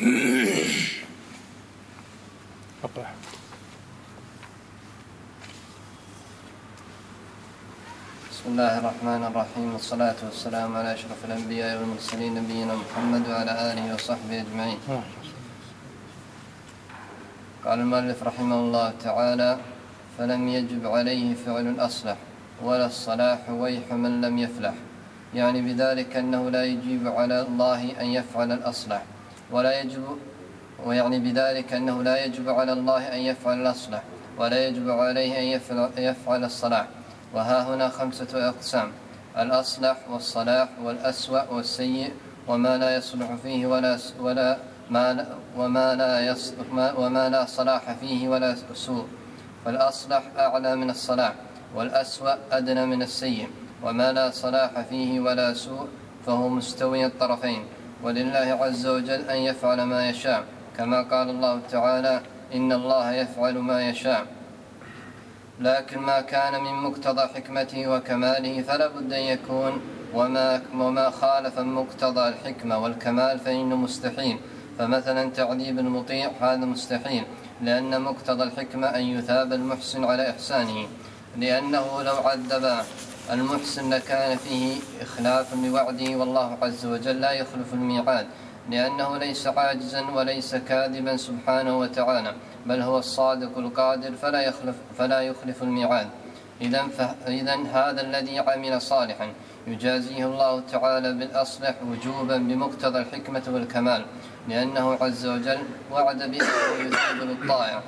بسم الله الرحمن الرحيم، والصلاة والسلام على أشرف الأنبياء والمرسلين نبينا محمد وعلى آله وصحبه أجمعين. قال المؤلف رحمه الله تعالى: فلم يجب عليه فعل الأصلح ولا الصلاح ويح من لم يفلح، يعني بذلك أنه لا يجب على الله أن يفعل الأصلح ويعني بذلك أنه لا يجب على الله أن يفعل الأصلح ولا يجب عليه أن يفعل الصلاح. وها هنا 5 أقسام: الأصلح والصلاح والأسوأ والسيء وما لا يصلح فيه وما لا صلاح فيه ولا سوء. فالأصلح أعلى من الصلاح، والأسوأ أدنى من السيء، وما لا صلاح فيه ولا سوء فهو مستوي الطرفين. ولله عز وجل أن يفعل ما يشاء، كما قال الله تعالى: إن الله يفعل ما يشاء. لكن ما كان من مقتضى حكمته وكماله فلا بد أن يكون، وما خالف مقتضى الحكمة والكمال فإنه مستحيل. فمثلا تعذيب المطيع هذا مستحيل، لأن مقتضى الحكمة أن يثاب المحسن على إحسانه، لأنه لو عذب المحسن لكان فيه إخلاف لوعده، والله عز وجل لا يخلف الميعاد، لأنه ليس عاجزا وليس كاذبا سبحانه وتعالى، بل هو الصادق القادر فلا يخلف الميعاد. إذن هذا الذي عمل صالحا يجازيه الله تعالى بالأصلح وجوبا بمقتضى الحكمة والكمال، لأنه عز وجل وعد بأنه يثيب للطائع،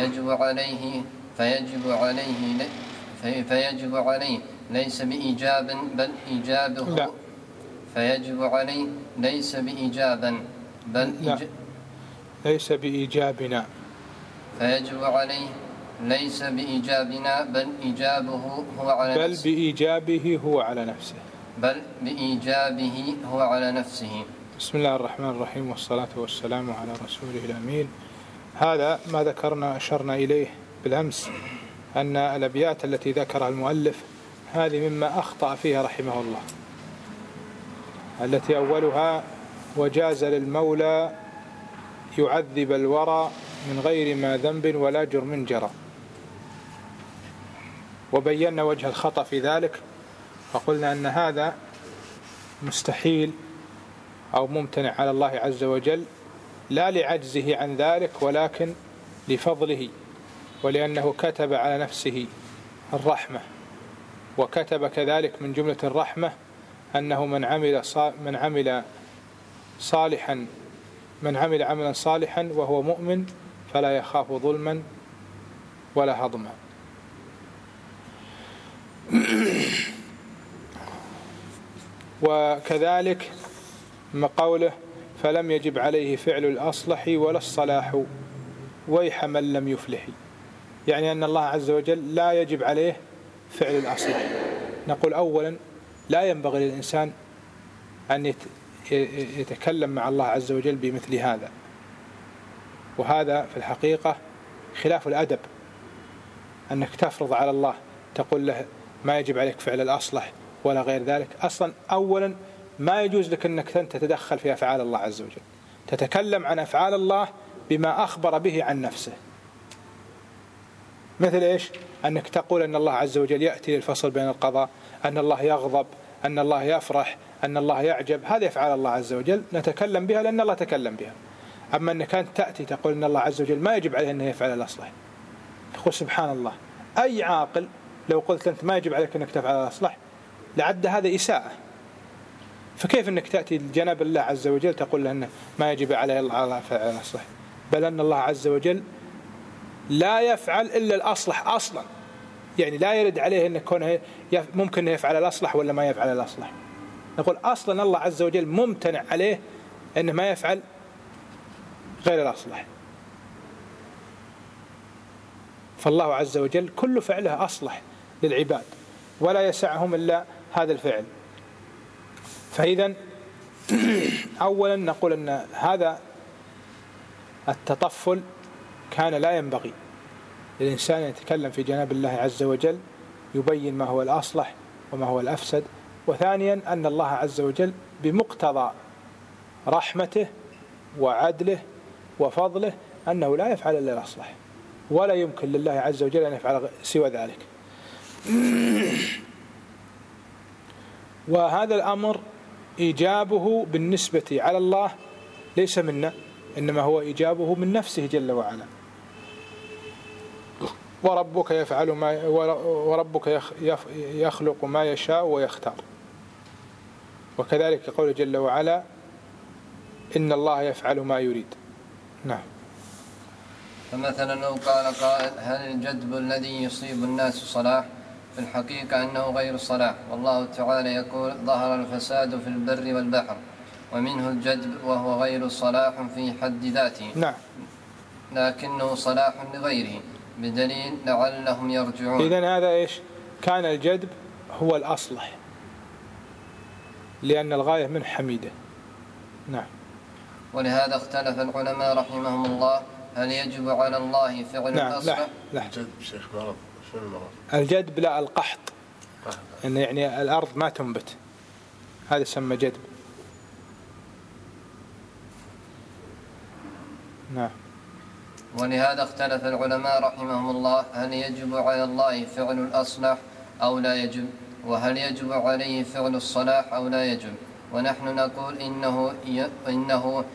فيجب عليه ليس بإيجاب بل إيجابه لا. فيجب عليه ليس بإيجابا بل ليس بإيجابنا، فيجب عليه ليس بإيجابنا بل إيجابه هو على نفسه، بل بإيجابه هو على نفسه. بسم الله الرحمن الرحيم، والصلاة والسلام على رسوله الأمين. هذا ما ذكرنا أشرنا إليه بالأمس، أن الأبيات التي ذكرها المؤلف هذه مما أخطأ فيها رحمه الله، التي أولها: وجاز للمولى يعذب الورى من غير ما ذنب ولا جرم جرى. وبينا وجه الخطأ في ذلك، فقلنا أن هذا مستحيل أو ممتنع على الله عز وجل، لا لعجزه عن ذلك ولكن لفضله، ولأنه كتب على نفسه الرحمة، وكتب كذلك من جملة الرحمة أنه من عمل عملا صالحا وهو مؤمن فلا يخاف ظلما ولا هضما. وكذلك ما قوله: فلم يجب عليه فعل الأصلح ولا الصلاح ويح من لم يفلح، يعني أن الله عز وجل لا يجب عليه فعل الأصلح. نقول أولا لا ينبغي للإنسان أن يتكلم مع الله عز وجل بمثل هذا، وهذا في الحقيقة خلاف الأدب، أنك تفرض على الله تقول له ما يجب عليك فعل الأصلح ولا غير ذلك. أصلا أولا ما يجوز لك أنك أنت تتدخل في أفعال الله عز وجل، تتكلم عن أفعال الله بما أخبر به عن نفسه. مثل إيش؟ أنك تقول أن الله عز وجل يأتي للفصل بين القضاء، أن الله يغضب، أن الله يفرح، أن الله يعجب، هذه أفعال الله عز وجل نتكلم بها لأن الله تكلم بها. أما أنك أنت تأتي تقول أن الله عز وجل ما يجب عليه أنه يفعل الأصلح، تقول سبحان الله. أي عاقل لو قلت أنت ما يجب عليك أنك تفعل الأصلح لعد هذا إساءة، فكيف أنك تأتي لجناب الله عز وجل تقول له أنه ما يجب عليه الله فعل الأصلح؟ بل أن الله عز وجل لا يفعل إلا الأصلح أصلا، يعني لا يرد عليه أنه كونه ممكن يفعل الأصلح ولا ما يفعل الأصلح. نقول أصلا الله عز وجل ممتنع عليه أنه ما يفعل غير الأصلح، فالله عز وجل كل فعله أصلح للعباد ولا يسعهم إلا هذا الفعل. فإذا أولا نقول أن هذا التطفل كان لا ينبغي للإنسان يتكلم في جناب الله عز وجل يبين ما هو الأصلح وما هو الأفسد. وثانيا أن الله عز وجل بمقتضى رحمته وعدله وفضله أنه لا يفعل إلا الأصلح، ولا يمكن لله عز وجل أن يفعل سوى ذلك. وهذا الأمر إيجابه بالنسبة على الله ليس منا، إنما هو إيجابه من نفسه جل وعلا. وربك يفعل وربك يخلق ما يشاء ويختار. وكذلك قوله جل وعلا إن الله يفعل ما يريد. نعم. فمثلا لو قال قائل هل الجدب الذي يصيب الناس صلاح؟ في الحقيقة أنه غير صلاح، والله تعالى يقول ظهر الفساد في البر والبحر، ومنه الجدب وهو غير صلاح في حد ذاته. نعم. لكنه صلاح لغيره بدليل لعلهم يرجعون. إذن هذا إيش؟ كان الجدب هو الأصلح لأن الغاية من حميدة. نعم. ولهذا اختلف العلماء رحمهم الله هل يجب على الله فعل الأصلح؟ لا. الجدب شيخ مرض. شنو المرض؟ الجدب لا، القحط، إن يعني الأرض ما تنبت، هذا يسمى جدب. نعم. ولهذا اختلف العلماء رحمهم الله هل يجب على الله فعل الأصلح أو لا يجب، وهل يجب عليه فعل الصلاح أو لا يجب. ونحن نقول إنه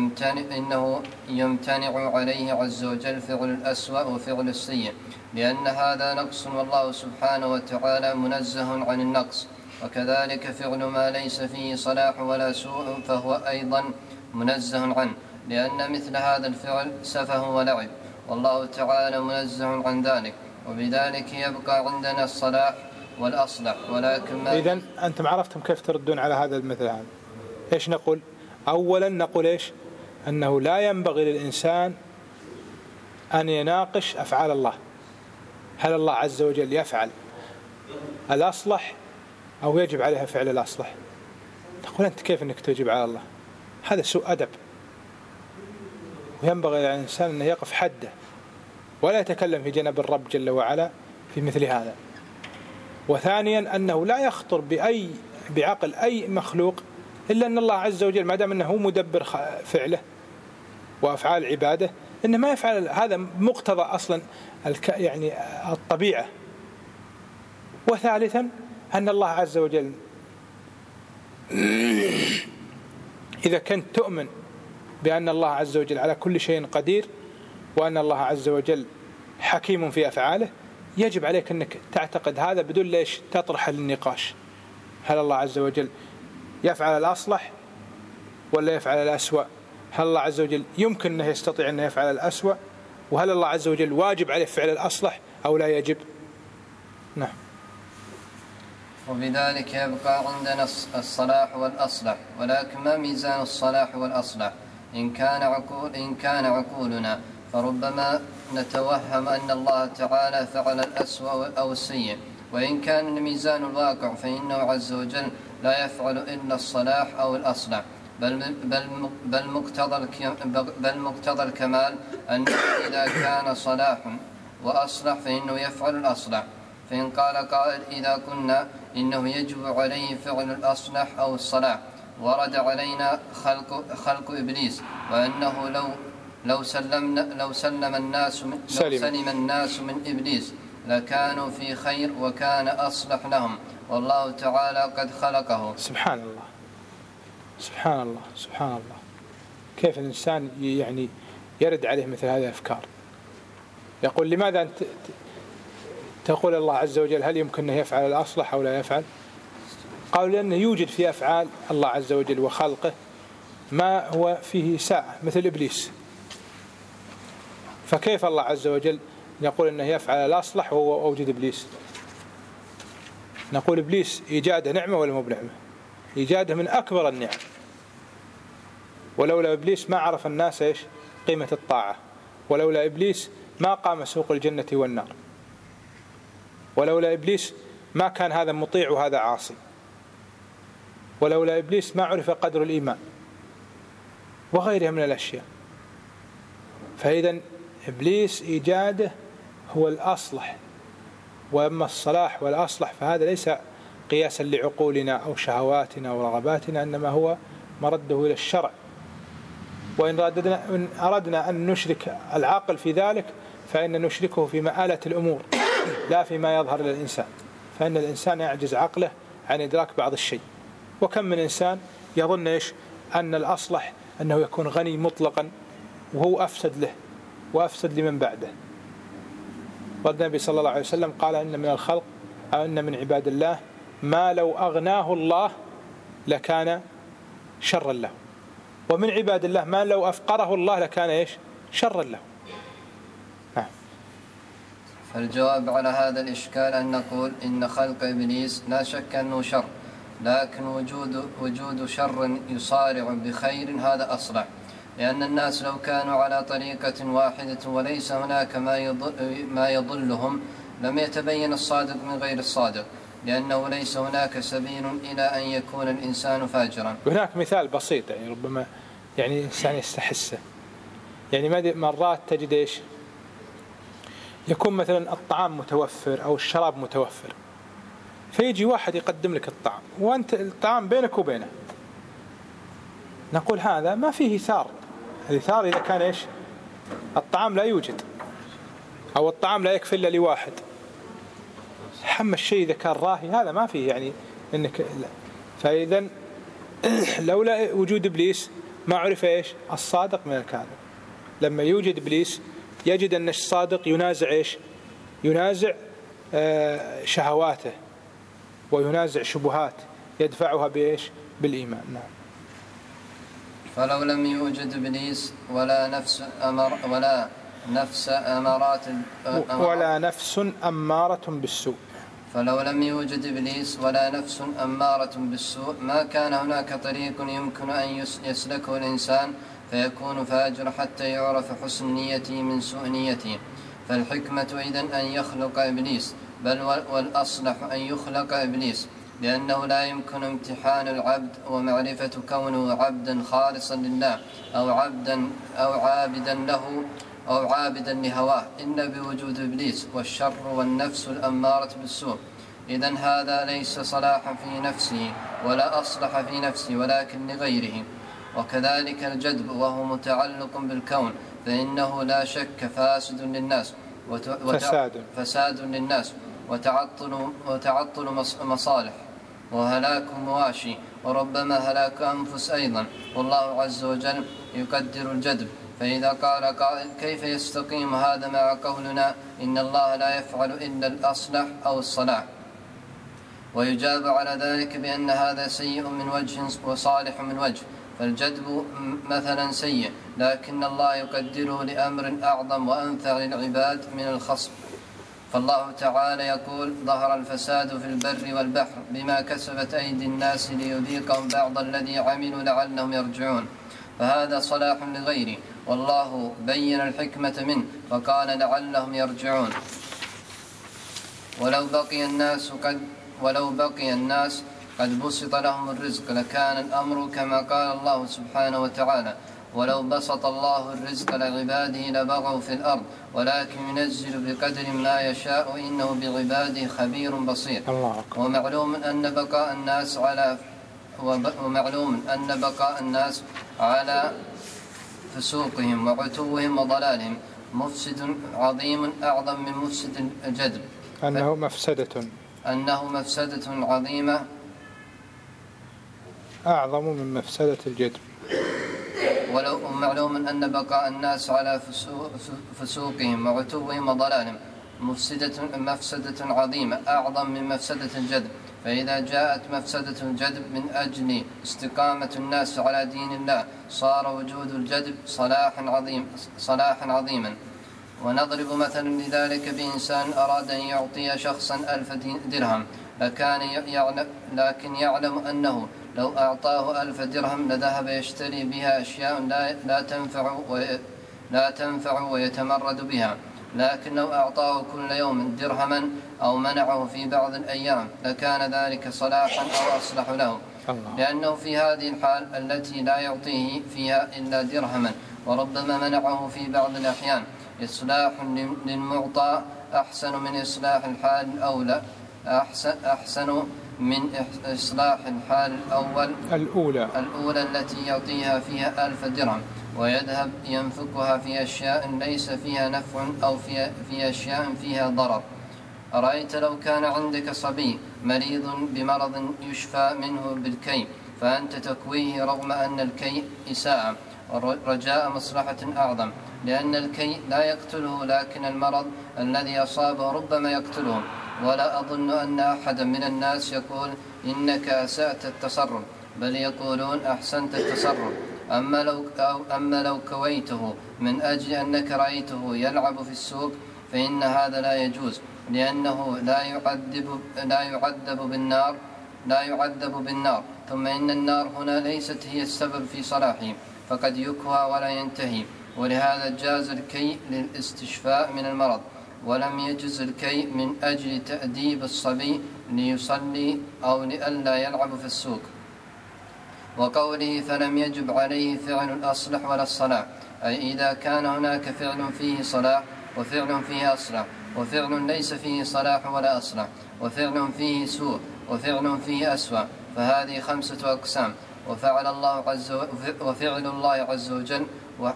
يمتنع عليه عز وجل فعل الأسوأ وفعل السيء، لأن هذا نقص والله سبحانه وتعالى منزه عن النقص. وكذلك فعل ما ليس فيه صلاح ولا سوء فهو أيضا منزه عنه، لأن مثل هذا الفعل سفه ولعب، والله تعالى منزه عن ذلك، وبذلك يبقى عندنا الصلاح والأصلح. ولكن إذن أنتم عرفتم كيف تردون على هذا المثل هذا. إيش نقول؟ أولا نقول إيش؟ أنه لا ينبغي للإنسان أن يناقش أفعال الله، هل الله عز وجل يفعل الأصلح أو يجب عليها فعل الأصلح. تقول أنت كيف أنك تجب على الله؟ هذا سوء أدب، وينبغي للإنسان أن يقف حده ولا يتكلم في جناب الرب جل وعلا في مثل هذا. وثانيا أنه لا يخطر بعقل أي مخلوق إلا أن الله عز وجل ما دام أنه هو مدبر فعله وأفعال عباده إنه ما يفعل هذا مقتضى أصلا يعني الطبيعة. وثالثا أن الله عز وجل إذا كنت تؤمن بأن الله عز وجل على كل شيء قدير وأن الله عز وجل حكيم في أفعاله، يجب عليك أنك تعتقد هذا بدون ليش تطرح للنقاش. هل الله عز وجل يفعل الأصلح ولا يفعل الأسوأ؟ هل الله عز وجل يمكن أنه يستطيع أنه يفعل الأسوأ؟ وهل الله عز وجل واجب عليه فعل الأصلح أو لا يجب؟ نعم. وبذلك يبقى عندنا الصلاح والأصلح، ولكن ما ميزان الصلاح والأصلح؟ إن كان عقولنا فربما نتوهم أن الله تعالى فعل الأسوأ أو السيء، وإن كان الميزان الواقع فإنه عز وجل لا يفعل إلا الصلاح أو الأصلح، بل مقتضى الكمال أنه إذا كان صلاح وأصلح فإنه يفعل الأصلح. فإن قال قائل إذا كنا إنه يجب عليه فعل الأصلح أو الصلاح، ورد علينا خلق إبليس، وأنه لو سلم الناس من إبليس لكانوا في خير وكان أصلح لهم، والله تعالى قد خلقه. سبحان الله سبحان الله سبحان الله. كيف الإنسان يعني يرد عليه مثل هذه الأفكار؟ يقول لماذا أنت تقول الله عز وجل هل يمكن أن يفعل الأصلح أو لا يفعل؟ قالوا لأنه يوجد في أفعال الله عز وجل وخلقه ما هو فيه ساعة مثل إبليس، فكيف الله عز وجل يقول أنه يفعل الأصلح وهو أوجد إبليس؟ نقول إبليس إيجاده نعمة ولا مو بنعمة؟ إيجاده من أكبر النعم، ولولا إبليس ما عرف الناس إيش قيمة الطاعة، ولولا إبليس ما قام سوق الجنة والنار، ولولا إبليس ما كان هذا مطيع وهذا عاصي، ولولا إبليس ما عرف قدر الإيمان وغيرها من الأشياء. فإذا إبليس إيجاده هو الأصلح، وأما الصلاح والأصلح فهذا ليس قياسا لعقولنا أو شهواتنا ورغباتنا، إنما هو مرده إلى الشرع وإن أردنا أن نشرك العقل في ذلك فإن نشركه في مآلة الأمور لا فيما يظهر للإنسان، فإن الإنسان يعجز عقله عن إدراك بعض الشيء. وكم من إنسان يظن أن الأصلح أنه يكون غني مطلقا وهو أفسد له وأفسد لمن بعده. والنبي صلى الله عليه وسلم قال إن من الخلق أو إن من عباد الله ما لو أغناه الله لكان شرا له، ومن عباد الله ما لو أفقره الله لكان شرا له. فالجواب على هذا الإشكال أن نقول إن خلق إبليس لا شك أنه شر، لكن وجود شر يصارع بخير هذا أصلح، لأن الناس لو كانوا على طريقة واحدة وليس هناك ما يضلهم لم يتبين الصادق من غير الصادق، لأنه ليس هناك سبيل إلى أن يكون الإنسان فاجرا. هناك مثال بسيط ربما الإنسان يستحسه، مرات تجد يكون مثلا الطعام متوفر أو الشراب متوفر، فيجي واحد يقدم لك الطعام وأنت الطعام بينك وبينه، نقول هذا ما فيه ثار. الثار إذا كان الطعام لا يوجد أو الطعام لا يكفي إلا لواحد. حم الشيء إذا كان راهي هذا ما فيه إنك لا. فإذا لولا وجود إبليس ما عرف الصادق من الكاذب. لما يوجد إبليس يجد أن الصادق ينازع ينازع شهواته وينازع شبهات يدفعها بالإيمان. نعم. فلو لم يوجد إبليس ولا نفس أمارة بالسوء فلو لم يوجد إبليس ولا نفس أمارة بالسوء ما كان هناك طريق يمكن أن يسلكه الإنسان فيكون فاجر حتى يعرف حسن نيته من سوء نيته. فالحكمة إذن أن يخلق إبليس، بل والأصلح أن يخلق إبليس، لأنه لا يمكن امتحان العبد ومعرفة كونه عبدا خالصا لله أو عابدا له أو عابدا لهواه إلا بوجود إبليس والشر والنفس الأمارة بالسوء. إذن هذا ليس صلاحا في نفسه ولا أصلح في نفسه ولكن لغيره. وكذلك الجدب وهو متعلق بالكون فإنه لا شك فساد للناس وتعطل مصالح وهلاك مواشي وربما هلاك أنفس أيضا، والله عز وجل يقدر الجدب. فإذا قال قائل كيف يستقيم هذا مع قولنا إن الله لا يفعل إلا الأصلح أو الصلاح؟ ويجاب على ذلك بأن هذا سيء من وجه وصالح من وجه. فالجدب مثلا سيء، لكن الله يقدره لأمر أعظم وأنفع للعباد من الخصم. فالله تعالى يقول ظهر الفساد في البر والبحر بما كسبت أيدي الناس ليذيقهم بعض الذي عملوا لعلهم يرجعون، فهذا صلاح لغيره، والله بين الحكمة منه فقال لعلهم يرجعون. ولو بقي الناس قد بسط لهم الرزق لكان الأمر كما قال الله سبحانه وتعالى ولو بسط الله الرزق لعباده لبغوا في الأرض ولكن ينزل بقدر ما يشاء إنه بعباده خبير بصير. ومعلوم أن بقاء الناس على فسوقهم وعتوهم وضلالهم مفسد عظيم أعظم من مفسد الجدب، أنه مفسدة عظيمة أعظم من مفسدة الجدب. ولو معلوم أن بقاء الناس على فسوقهم وعتوهم وضلالهم مفسدة عظيمة أعظم من مفسدة الجدب. فإذا جاءت مفسدة الجدب من أجل استقامة الناس على دين الله صار وجود الجدب صلاحا عظيما. ونضرب مثلا لذلك بإنسان أراد أن يعطي شخصا 1000 درهم لكن يعلم أنه لو أعطاه 1000 درهم لذهب يشتري بها أشياء لا تنفع ويتمرد بها، لكن لو أعطاه كل يوم درهما أو منعه في بعض الأيام لكان ذلك صلاحا أو أصلح له، لأنه في هذه الحال التي لا يعطيه فيها إلا درهما وربما منعه في بعض الأحيان إصلاح للمعطى أحسن من إصلاح الحال الأولى أحسن من إصلاح الحال الأولى التي يعطيها فيها 1000 درهم ويذهب ينفقها في أشياء ليس فيها نفع أو في أشياء فيها ضرر. أرأيت لو كان عندك صبي مريض بمرض يشفى منه بالكي فأنت تكويه رغم أن الكي إساءة رجاء مصلحة أعظم، لأن الكي لا يقتله لكن المرض الذي أصابه ربما يقتله. ولا أظن أن أحدا من الناس يقول إنك أسأت التصرف، بل يقولون أحسنت التصرف. أما لو كويته من أجل أنك رأيته يلعب في السوق فإن هذا لا يجوز، لأنه لا يعذب بالنار. ثم إن النار هنا ليست هي السبب في صلاحه، فقد يكوى ولا ينتهي. ولهذا جاز الكي للاستشفاء من المرض، ولم يجز الكي من أجل تأديب الصبي ليصلي أو لئلا يلعب في السوق. وقوله فلم يجب عليه فعل الأصلح ولا الصلاح، أي إذا كان هناك فعل فيه صلاح وفعل فيه أصلح، وفعل ليس فيه صلاح ولا أصلح، وفعل فيه سوء، وفعل فيه أسوأ، فهذه 5 أقسام. وفعل الله عز وجل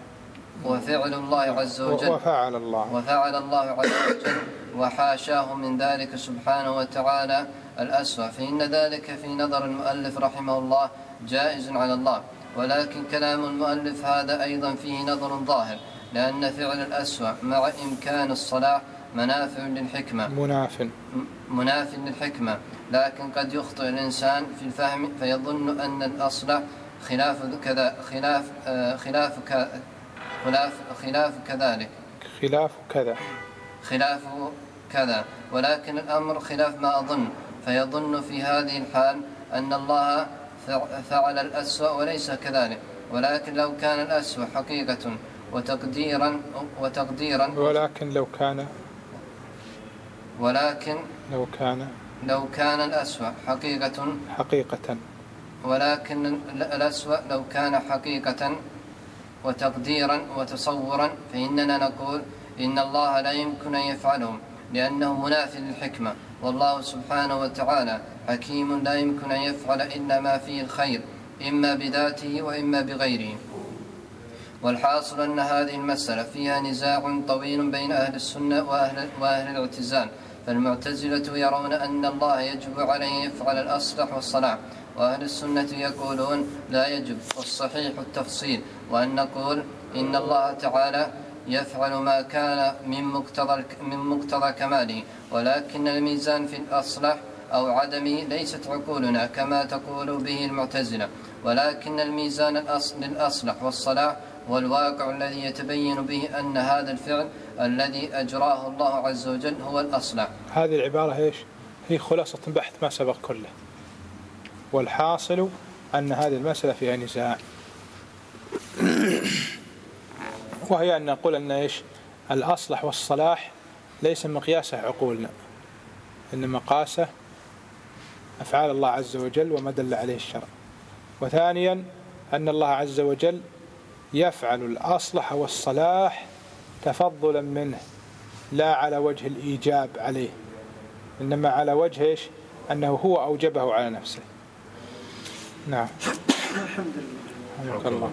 وحاشاه من ذلك سبحانه وتعالى الأسوأ، فإن ذلك في نظر المؤلف رحمه الله جائز على الله. ولكن كلام المؤلف هذا أيضا فيه نظر ظاهر، لأن فعل الأسوأ مع إمكان الصلاح مناف للحكمة، لكن قد يخطئ الإنسان في الفهم فيظن أن الأصلح خلاف كذا، ولكن الأمر خلاف ما أظن، فيظن في هذه الحال أن الله فعل الأسوأ وليس كذلك. ولكن لو كان الأسوأ حقيقة وتقديرا لو كان الأسوأ حقيقة ولكن الأسوأ لو كان حقيقة وتقديرا وتصورا، فإننا نقول إن الله لا يمكن أن يفعله، لأنه مناف للحكمة، والله سبحانه وتعالى حكيم لا يمكن أن يفعل إلا ما فيه الخير، إما بذاته وإما بغيره. والحاصل أن هذه المسألة فيها نزاع طويل بين أهل السنة وأهل الاعتزال. فالمعتزلة يرون أن الله يجب عليه يفعل الأصلح والصلاح، وأهل السنة يقولون لا يجب، والصحيح التفصيل، وأن نقول إن الله تعالى يفعل ما كان من مقتضى كماله، ولكن الميزان في الأصلح أو عدمه ليست عقولنا كما تقول به المعتزلة، ولكن الميزان للأصلح والصلاح والواقع الذي يتبين به أن هذا الفعل الذي أجراه الله عز وجل هو الأصلح. هذه العبارة هي خلاصة بحث ما سبق كله، والحاصل أن هذه المسألة فيها نزاع، وهي أن نقول أن الأصلح والصلاح ليس مقياسه عقولنا، إنما قاسه أفعال الله عز وجل وما دل عليه الشرع. وثانيا أن الله عز وجل يفعل الأصلح والصلاح تفضلا منه، لا على وجه الإيجاب عليه، إنما على وجه أنه هو أوجبه على نفسه. نعم. الحمد لله.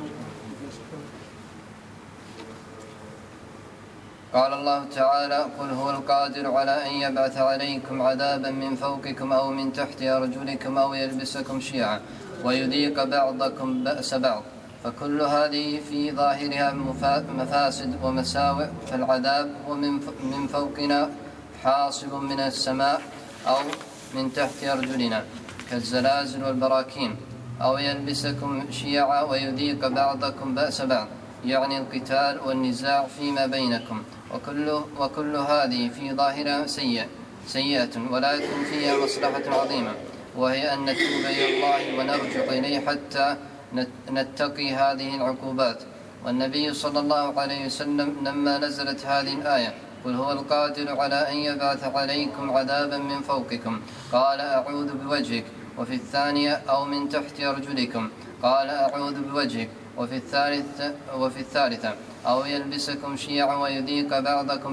قال الله تعالى قل هو القادر على أن يبعث عليكم عذابا من فوقكم أو من تحت أرجلكم أو يلبسكم شيعا ويذيق بعضكم بأس بعض، فكل هذه في ظاهرها مفاسد ومساوئ. فالعذاب هو من فوقنا حاصل من السماء أو من تحت أرجلنا كالزلازل والبراكين، أو يلبسكم شيعا ويذيق بعضكم بأس بعض، يعني القتال والنزاع فيما بينكم. وكل هذه في ظاهرها سيئة، ولكن فيها مصلحة عظيمة، وهي أن نتوب إلى الله ونرجع إليه حتى نتقي هذه العقوبات. والنبي صلى الله عليه وسلم لما نزلت هذه الآية قل هو القادر على أن يبعث عليكم عذابا من فوقكم قال أعوذ بوجهك، وفي الثانية أو من تحت أرجلكم قال أعوذ بوجهك، وفي الثالثة أو يلبسكم شيعا ويذيق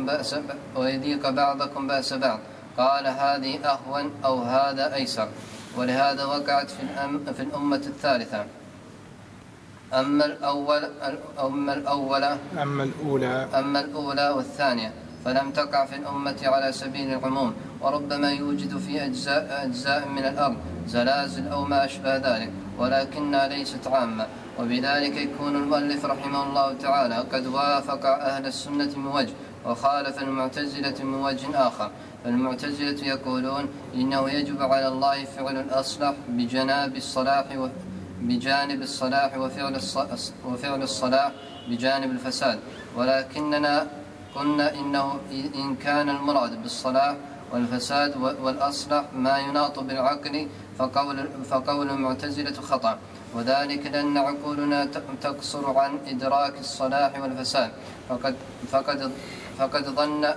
بعضكم بأس بعض قال هذه أهون أو هذا أيسر. ولهذا وقعت في الأمة الثالثة. أما الأولى والثانية فلم تقع في الأمة على سبيل العموم، وربما يوجد في أجزاء من الأرض زلازل أو ما أشبه ذلك، ولكنها ليست عامة. وبذلك يكون المؤلف رحمه الله تعالى قد وافق أهل السنة من وجه وخالف المعتزلة من وجه آخر. فالمعتزلة يقولون إنه يجب على الله فعل الأصلح بجانب الصلاح وفعل الصلاح بجانب الفساد، ولكننا قلنا إنه إن كان المراد بالصلاح والفساد والأصلح ما يناط بالعقل فقول المعتزلة خطأ، وذلك لأن عقولنا تقصر عن إدراك الصلاح والفساد، فقد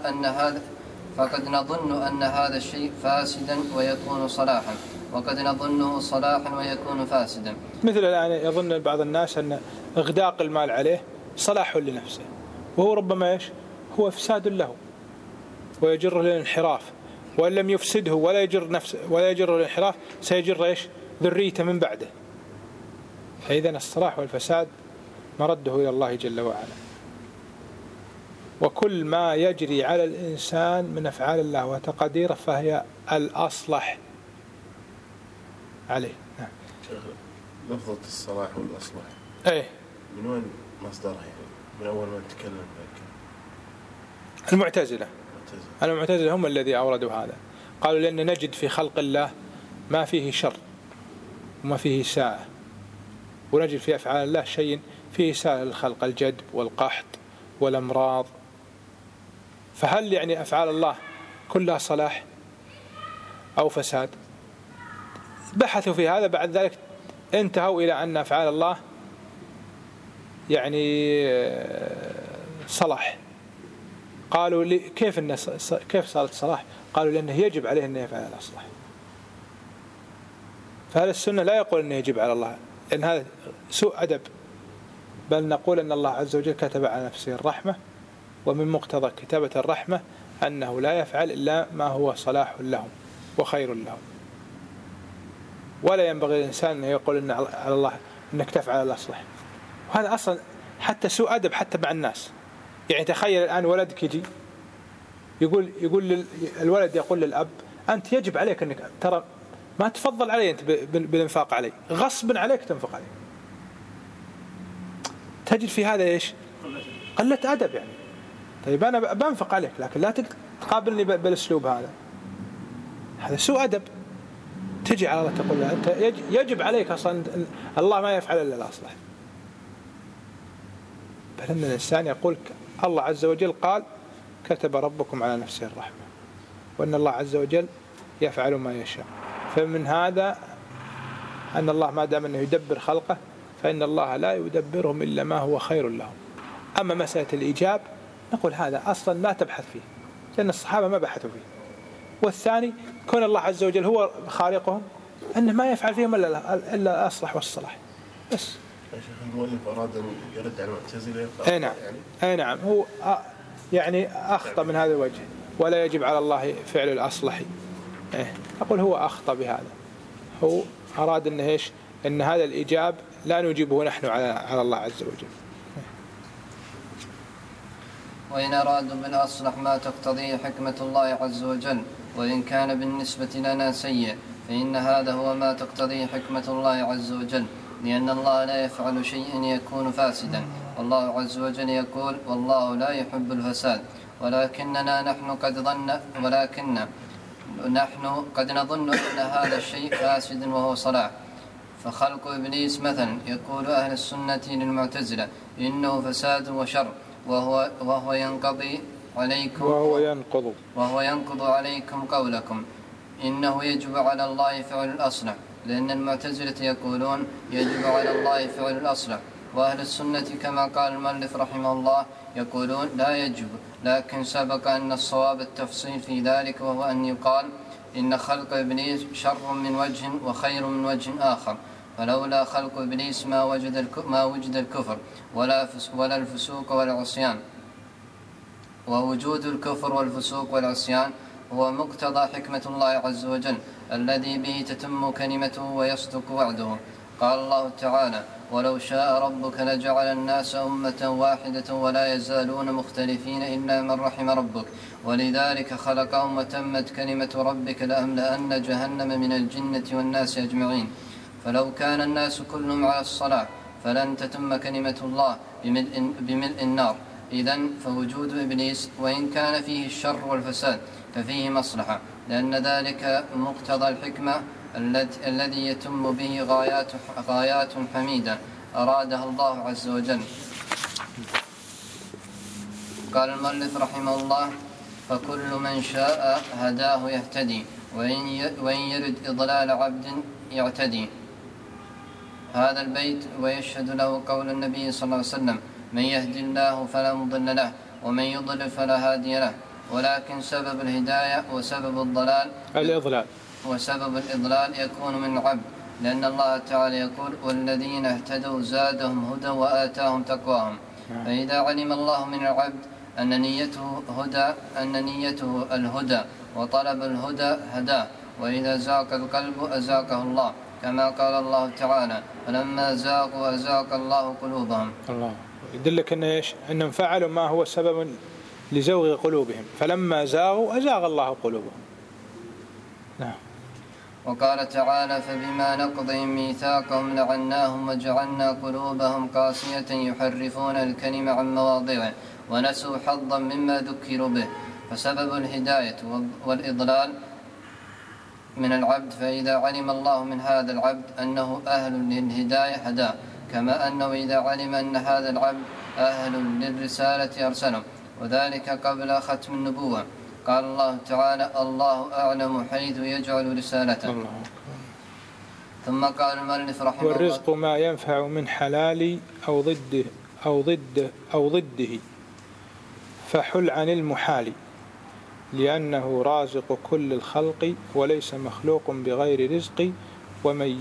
نظن أن هذا الشيء فاسدا ويكون صلاحا، وقد نظنه صلاحا ويكون فاسدا. مثل الآن يظن بعض الناس أن إغداق المال عليه صلاح لنفسه، وهو ربما هو إفساد له ويجر للانحراف، وإن لم يفسده ولا يجر للانحراف سيجر ذريته من بعده. فإذا الصلاح والفساد مرده إلى الله جل وعلا، وكل ما يجري على الإنسان من أفعال الله وتقديره فهي الأصلح عليه. نعم. لفظة الصلاح والأصلح من وين مصدرها؟ من أول ما نتكلم المعتزلة هم الذي أوردوا هذا، قالوا لأن نجد في خلق الله ما فيه شر وما فيه ساءة، ونجد في أفعال الله شيء فيه ساءة للخلق، الجدب والقحط والأمراض. فهل يعني أفعال الله كلها صلاح أو فساد؟ بحثوا في هذا، بعد ذلك انتهوا إلى أن أفعال الله يعني صلاح. قالوا كيف صارت صلاح؟ قالوا لأنه يجب عليه أن يفعل الأصلاح. فهل السنة لا يقول أنه يجب على الله، لأن هذا سوء أدب، بل نقول أن الله عز وجل كتب على نفسه الرحمة، ومن مقتضى كتابة الرحمة أنه لا يفعل إلا ما هو صلاح لهم وخير لهم. ولا ينبغي الإنسان أن يقول إن على الله أنك تفعل الأصلح، وهذا أصلا حتى سوء أدب حتى مع الناس. يعني تخيل الآن ولدك يجي يقول الولد يقول للأب أنت يجب عليك أنك ترى ما تفضل علي أنت بالإنفاق علي، غصبا عليك تنفق علي. تجد في هذا قلة أدب. يعني طيب أنا بنفق عليك لكن لا تقابلني بالأسلوب هذا سوء أدب. تجي على الله تقول له أنت يجب عليك أصلا، الله ما يفعل إلا الأصلح. بل أن الإنسان يقول الله عز وجل قال كتب ربكم على نفسه الرحمة، وأن الله عز وجل يفعل ما يشاء. فمن هذا أن الله ما دام أنه يدبر خلقه فإن الله لا يدبرهم إلا ما هو خير لهم. أما مسألة الإيجاب نقول هذا أصلا لا تبحث فيه، لأن الصحابة ما بحثوا فيه. والثاني كون الله عز وجل هو خالقهم أنه ما يفعل فيهم إلا الأصلح والصلاح بس. يا شيخ المؤلف أراد أن يرد على المعتزلة. أي نعم هو يعني أخطأ من هذا الوجه، ولا يجب على الله فعل الأصلح. أقول هو أخطأ بهذا، هو أراد أنه أن هذا الإيجاب لا نجيبه نحن على الله عز وجل. وإن أرادوا بالأصلح ما تقتضيه حكمة الله عز وجل، وإن كان بالنسبة لنا سيء، فإن هذا هو ما تقتضيه حكمة الله عز وجل، لأن الله لا يفعل شيء يكون فاسدا، والله عز وجل يقول والله لا يحب الفساد. ولكننا نحن قد نظن أن هذا الشيء فاسد وهو صلاح. فخلق إبليس مثلا يقول أهل السنة للمعتزلة إنه فساد وشر، وهو ينقض عليكم قولكم إنه يجب على الله فعل الأصلح، لأن المعتزلة يقولون يجب على الله فعل الأصلح، وأهل السنة كما قال المؤلف رحمه الله يقولون لا يجب. لكن سبق أن الصواب التفصيل في ذلك، وهو أن يقال إن خلق إبليس شر من وجه وخير من وجه آخر، فلولا خلق إبليس ما وجد الكفر ولا الفسوق والعصيان، ووجود الكفر والفسوق والعصيان هو مقتضى حكمة الله عز وجل الذي به تتم كلمته ويصدق وعده. قال الله تعالى: ولو شاء ربك لجعل الناس أمة واحدة ولا يزالون مختلفين إلا من رحم ربك ولذلك خلقهم وتمت كلمة ربك لأملأن جهنم من الجنة والناس أجمعين. فلو كان الناس كلهم على الصلاة فلن تتم كلمة الله بملء النار. إذن فوجود إبليس وإن كان فيه الشر والفساد ففيه مصلحة، لأن ذلك مقتضى الحكمة الذي يتم به غايات حميدة أرادها الله عز وجل. قال المؤلف رحمه الله: فكل من شاء هداه يهتدي وإن يرد إضلال عبد يعتدي. هذا البيت ويشهد له قول النبي صلى الله عليه وسلم: من يهدي الله فلا مضل له ومن يضلل فلا هادي له. ولكن سبب الهداية وسبب الإضلال يكون من العبد، لأن الله تعالى يقول: والذين اهتدوا زادهم هدى وآتاهم تقواهم. فإذا علم الله من العبد أن نيته الهدى وطلب الهدى هداه، وإذا زاق القلب أزاقه الله، كما قال الله تعالى: فلما زاقوا أزاق الله قلوبهم. الله يدلك أنهم فعلوا ما هو سبب لزوغ قلوبهم، فلما زاغوا أزاغ الله قلوبهم. نعم. وقال تعالى: فبما نقضهم ميثاقهم لعناهم وجعلنا قلوبهم قاسية يحرفون الكلم عن مواضعه ونسوا حظا مما ذكروا به. فسبب الهداية والإضلال من العبد، فإذا علم الله من هذا العبد أنه أهل للهداية هداه، كما أنه إذا علم أن هذا العبد أهل للرسالة أرسله، وذلك قبل ختم النبوة. قال الله تعالى: الله أعلم حيث يجعل رسالته. ثم قال المؤلف رحمه الله: والرزق ما ينفع من حلال أو ضده فحل عن المحال، لأنه رازق كل الخلق وليس مخلوق بغير رزق، ومن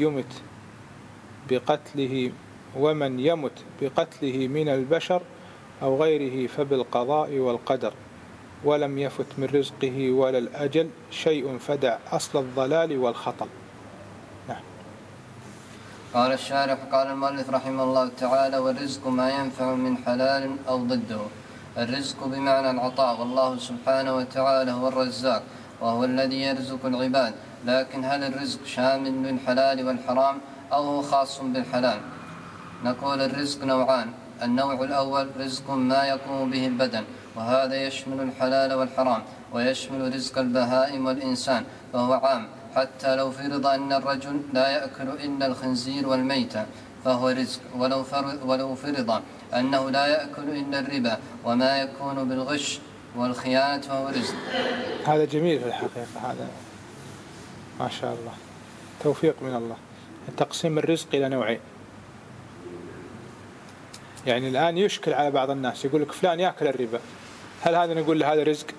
يمت بقتله من البشر أو غيره فبالقضاء والقدر، ولم يفت من رزقه ولا الأجل شيء فدع أصل الضلال والخطل. نعم. قال الشارح: قال المؤلف رحمه الله تعالى: والرزق ما ينفع من حلال أو ضده. الرزق بمعنى العطاء، والله سبحانه وتعالى هو الرزاق وهو الذي يرزق العباد، لكن هل الرزق شامل للحلال والحرام أو هو خاص بالحلال؟ نقول الرزق نوعان: النوع الأول رزق ما يقوم به البدن، وهذا يشمل الحلال والحرام ويشمل رزق البهائم والإنسان، فهو عام، حتى لو فرض أن الرجل لا يأكل إلا الخنزير والميتة فهو رزق، ولو فرض أنه لا يأكل إلا الربا وما يكون بالغش والخيانة فهو رزق. هذا جميل في الحقيقة، هذا ما شاء الله توفيق من الله. تقسيم الرزق إلى نوعين. يعني الآن يشكل على بعض الناس، يقول لك فلان يأكل الربا، هل هذا نقول له هذا رزق؟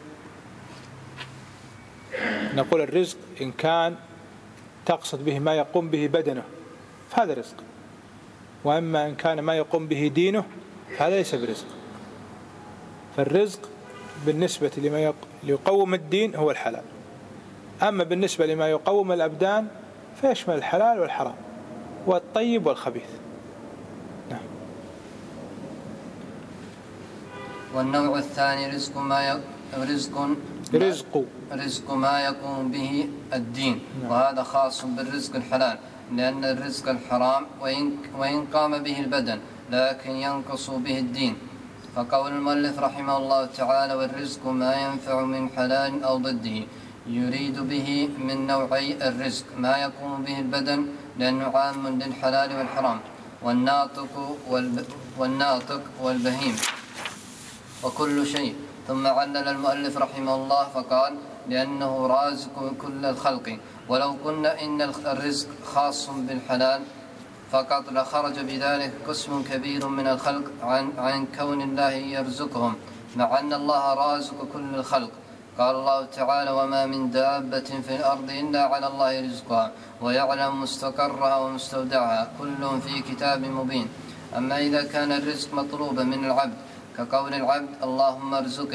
نقول الرزق إن كان تقصد به ما يقوم به بدنه فهذا رزق، وأما إن كان ما يقوم به دينه فهذا ليس برزق. فالرزق بالنسبة لما يقوم الدين هو الحلال، أما بالنسبة لما يقوم الأبدان فيشمل الحلال والحرام والطيب والخبيث. نعم. والنوع الثاني رزق ما يقوم به الدين، وهذا خاص بالرزق الحلال، لأن الرزق الحرام وإن قام به البدن لكن ينقص به الدين. فقول المؤلف رحمه الله تعالى: والرزق ما ينفع من حلال أو ضده، يريد به من نوعي الرزق ما يقوم به البدن لأنه عام للحلال والحرام، والناطق والبهيم وكل شيء. ثم علل المؤلف رحمه الله فقال: لأنه رازق كل الخلق. ولو قلنا إن الرزق خاص بالحلال فقط لخرج بذلك قسم كبير من الخلق عن كون الله يرزقهم، مع أن الله رازق كل الخلق. قال الله تعالى: وما من دابة في الأرض إلا على الله رزقها ويعلم مستقرها ومستودعها كل في كتاب مبين. أما إذا كان الرزق مطلوبا من العبد كقول العبد: اللهم ارزقني،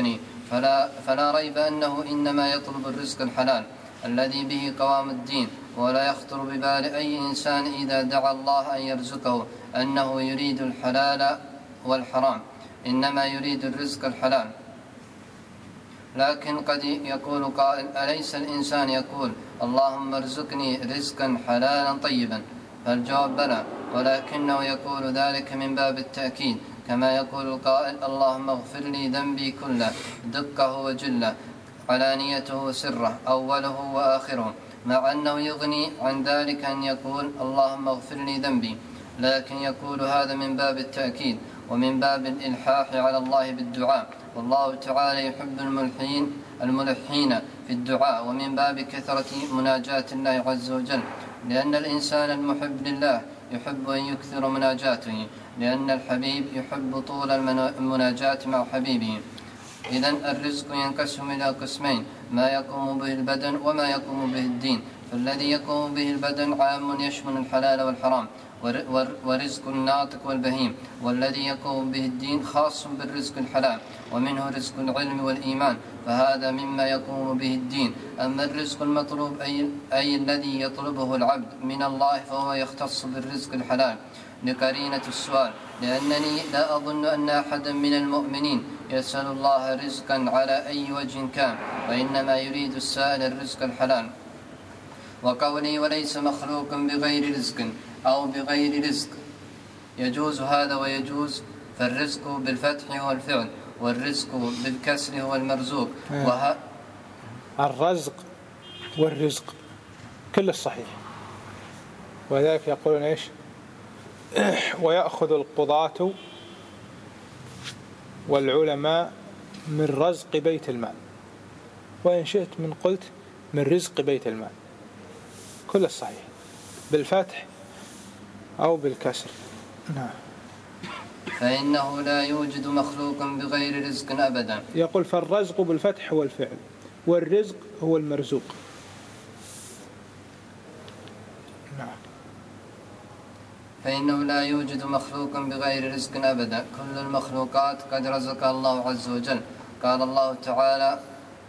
فلا ريب أنه إنما يطلب الرزق الحلال الذي به قوام الدين، ولا يخطر ببال أي إنسان إذا دعا الله أن يرزقه أنه يريد الحلال والحرام، إنما يريد الرزق الحلال. لكن قد يقول قائل: أليس الإنسان يقول اللهم ارزقني رزقا حلالا طيبا؟ فالجواب بلى، ولكنه يقول ذلك من باب التأكيد، كما يقول القائل: اللهم اغفر لي ذنبي كله دقه وجله علانيته وسره أوله وآخره، مع أنه يغني عن ذلك أن يقول اللهم اغفر لي ذنبي، لكن يقول هذا من باب التأكيد ومن باب الإلحاح على الله بالدعاء، والله تعالى يحب الملحين في الدعاء، ومن باب كثرة مناجاة الله عز وجل، لأن الإنسان المحب لله يحب أن يكثر مناجاته، لأن الحبيب يحب طول المناجاة مع حبيبه. إذن الرزق ينقسم إلى قسمين: ما يقوم به البدن وما يقوم به الدين. فالذي يقوم به البدن عام يشمل الحلال والحرام ورزق الناطق والبهيم، والذي يقوم به الدين خاص بالرزق الحلال، ومنه رزق العلم والإيمان، فهذا مما يقوم به الدين. أما الرزق المطلوب أي الذي يطلبه العبد من الله فهو يختص بالرزق الحلال لقرينة السؤال، لأنني لا أظن أن أحدا من المؤمنين يسأل الله رزقا على أي وجه كان، وإنما يريد السائل الرزق الحلال. وقولي وليس مخلوق بغير رزق أو بغير رزق يجوز هذا ويجوز، فالرزق بالفتح هو الفعل، والرزق بالكسر هو المرزوق. الرزق والرزق كل الصحيح، وذلك يقولون إيش؟ ويأخذ القضاة والعلماء من رزق بيت المال، وإن شئت من قلت من رزق بيت المال، كل الصحيح بالفتح أو بالكسر. نعم. فإنه لا يوجد مخلوق بغير رزق أبدا. يقول فالرزق بالفتح هو الفعل، والرزق هو المرزوق. نعم. فإنه لا يوجد مخلوق بغير رزق أبدا، كل المخلوقات قد رزق الله عز وجل. قال الله تعالى: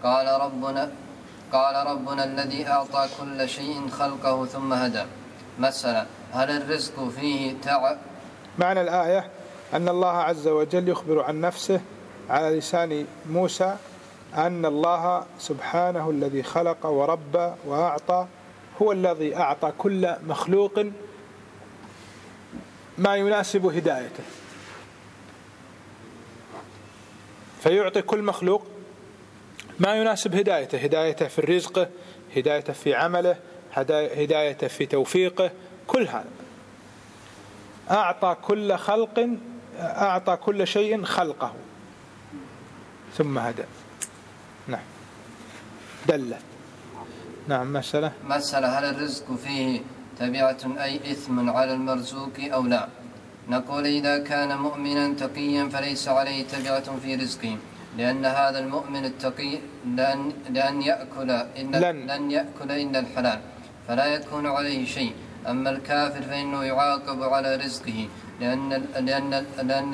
قال ربنا الذي أعطى كل شيء خلقه ثم هدى. مثلا هل الرزق فيه معنى الآية أن الله عز وجل يخبر عن نفسه على لسان موسى أن الله سبحانه الذي خلق وربى وأعطى هو الذي أعطى كل مخلوق ما يناسب هدايته، فيعطي كل مخلوق ما يناسب هدايته، هدايته في الرزق، هدايته في عمله، هدايته في توفيقه، كل هذا. أعطى كل شيء خلقه ثم هدى. نعم. دل. نعم. مسألة هل الرزق فيه تبعة أي إثم على المرزوق أو لا؟ نقول إذا كان مؤمنا تقيا فليس عليه تبعة في رزقه، لأن هذا المؤمن التقي لن يأكل إلا الحلال، فلا يكون عليه شيء. أما الكافر فإنه يعاقب على رزقه، لأن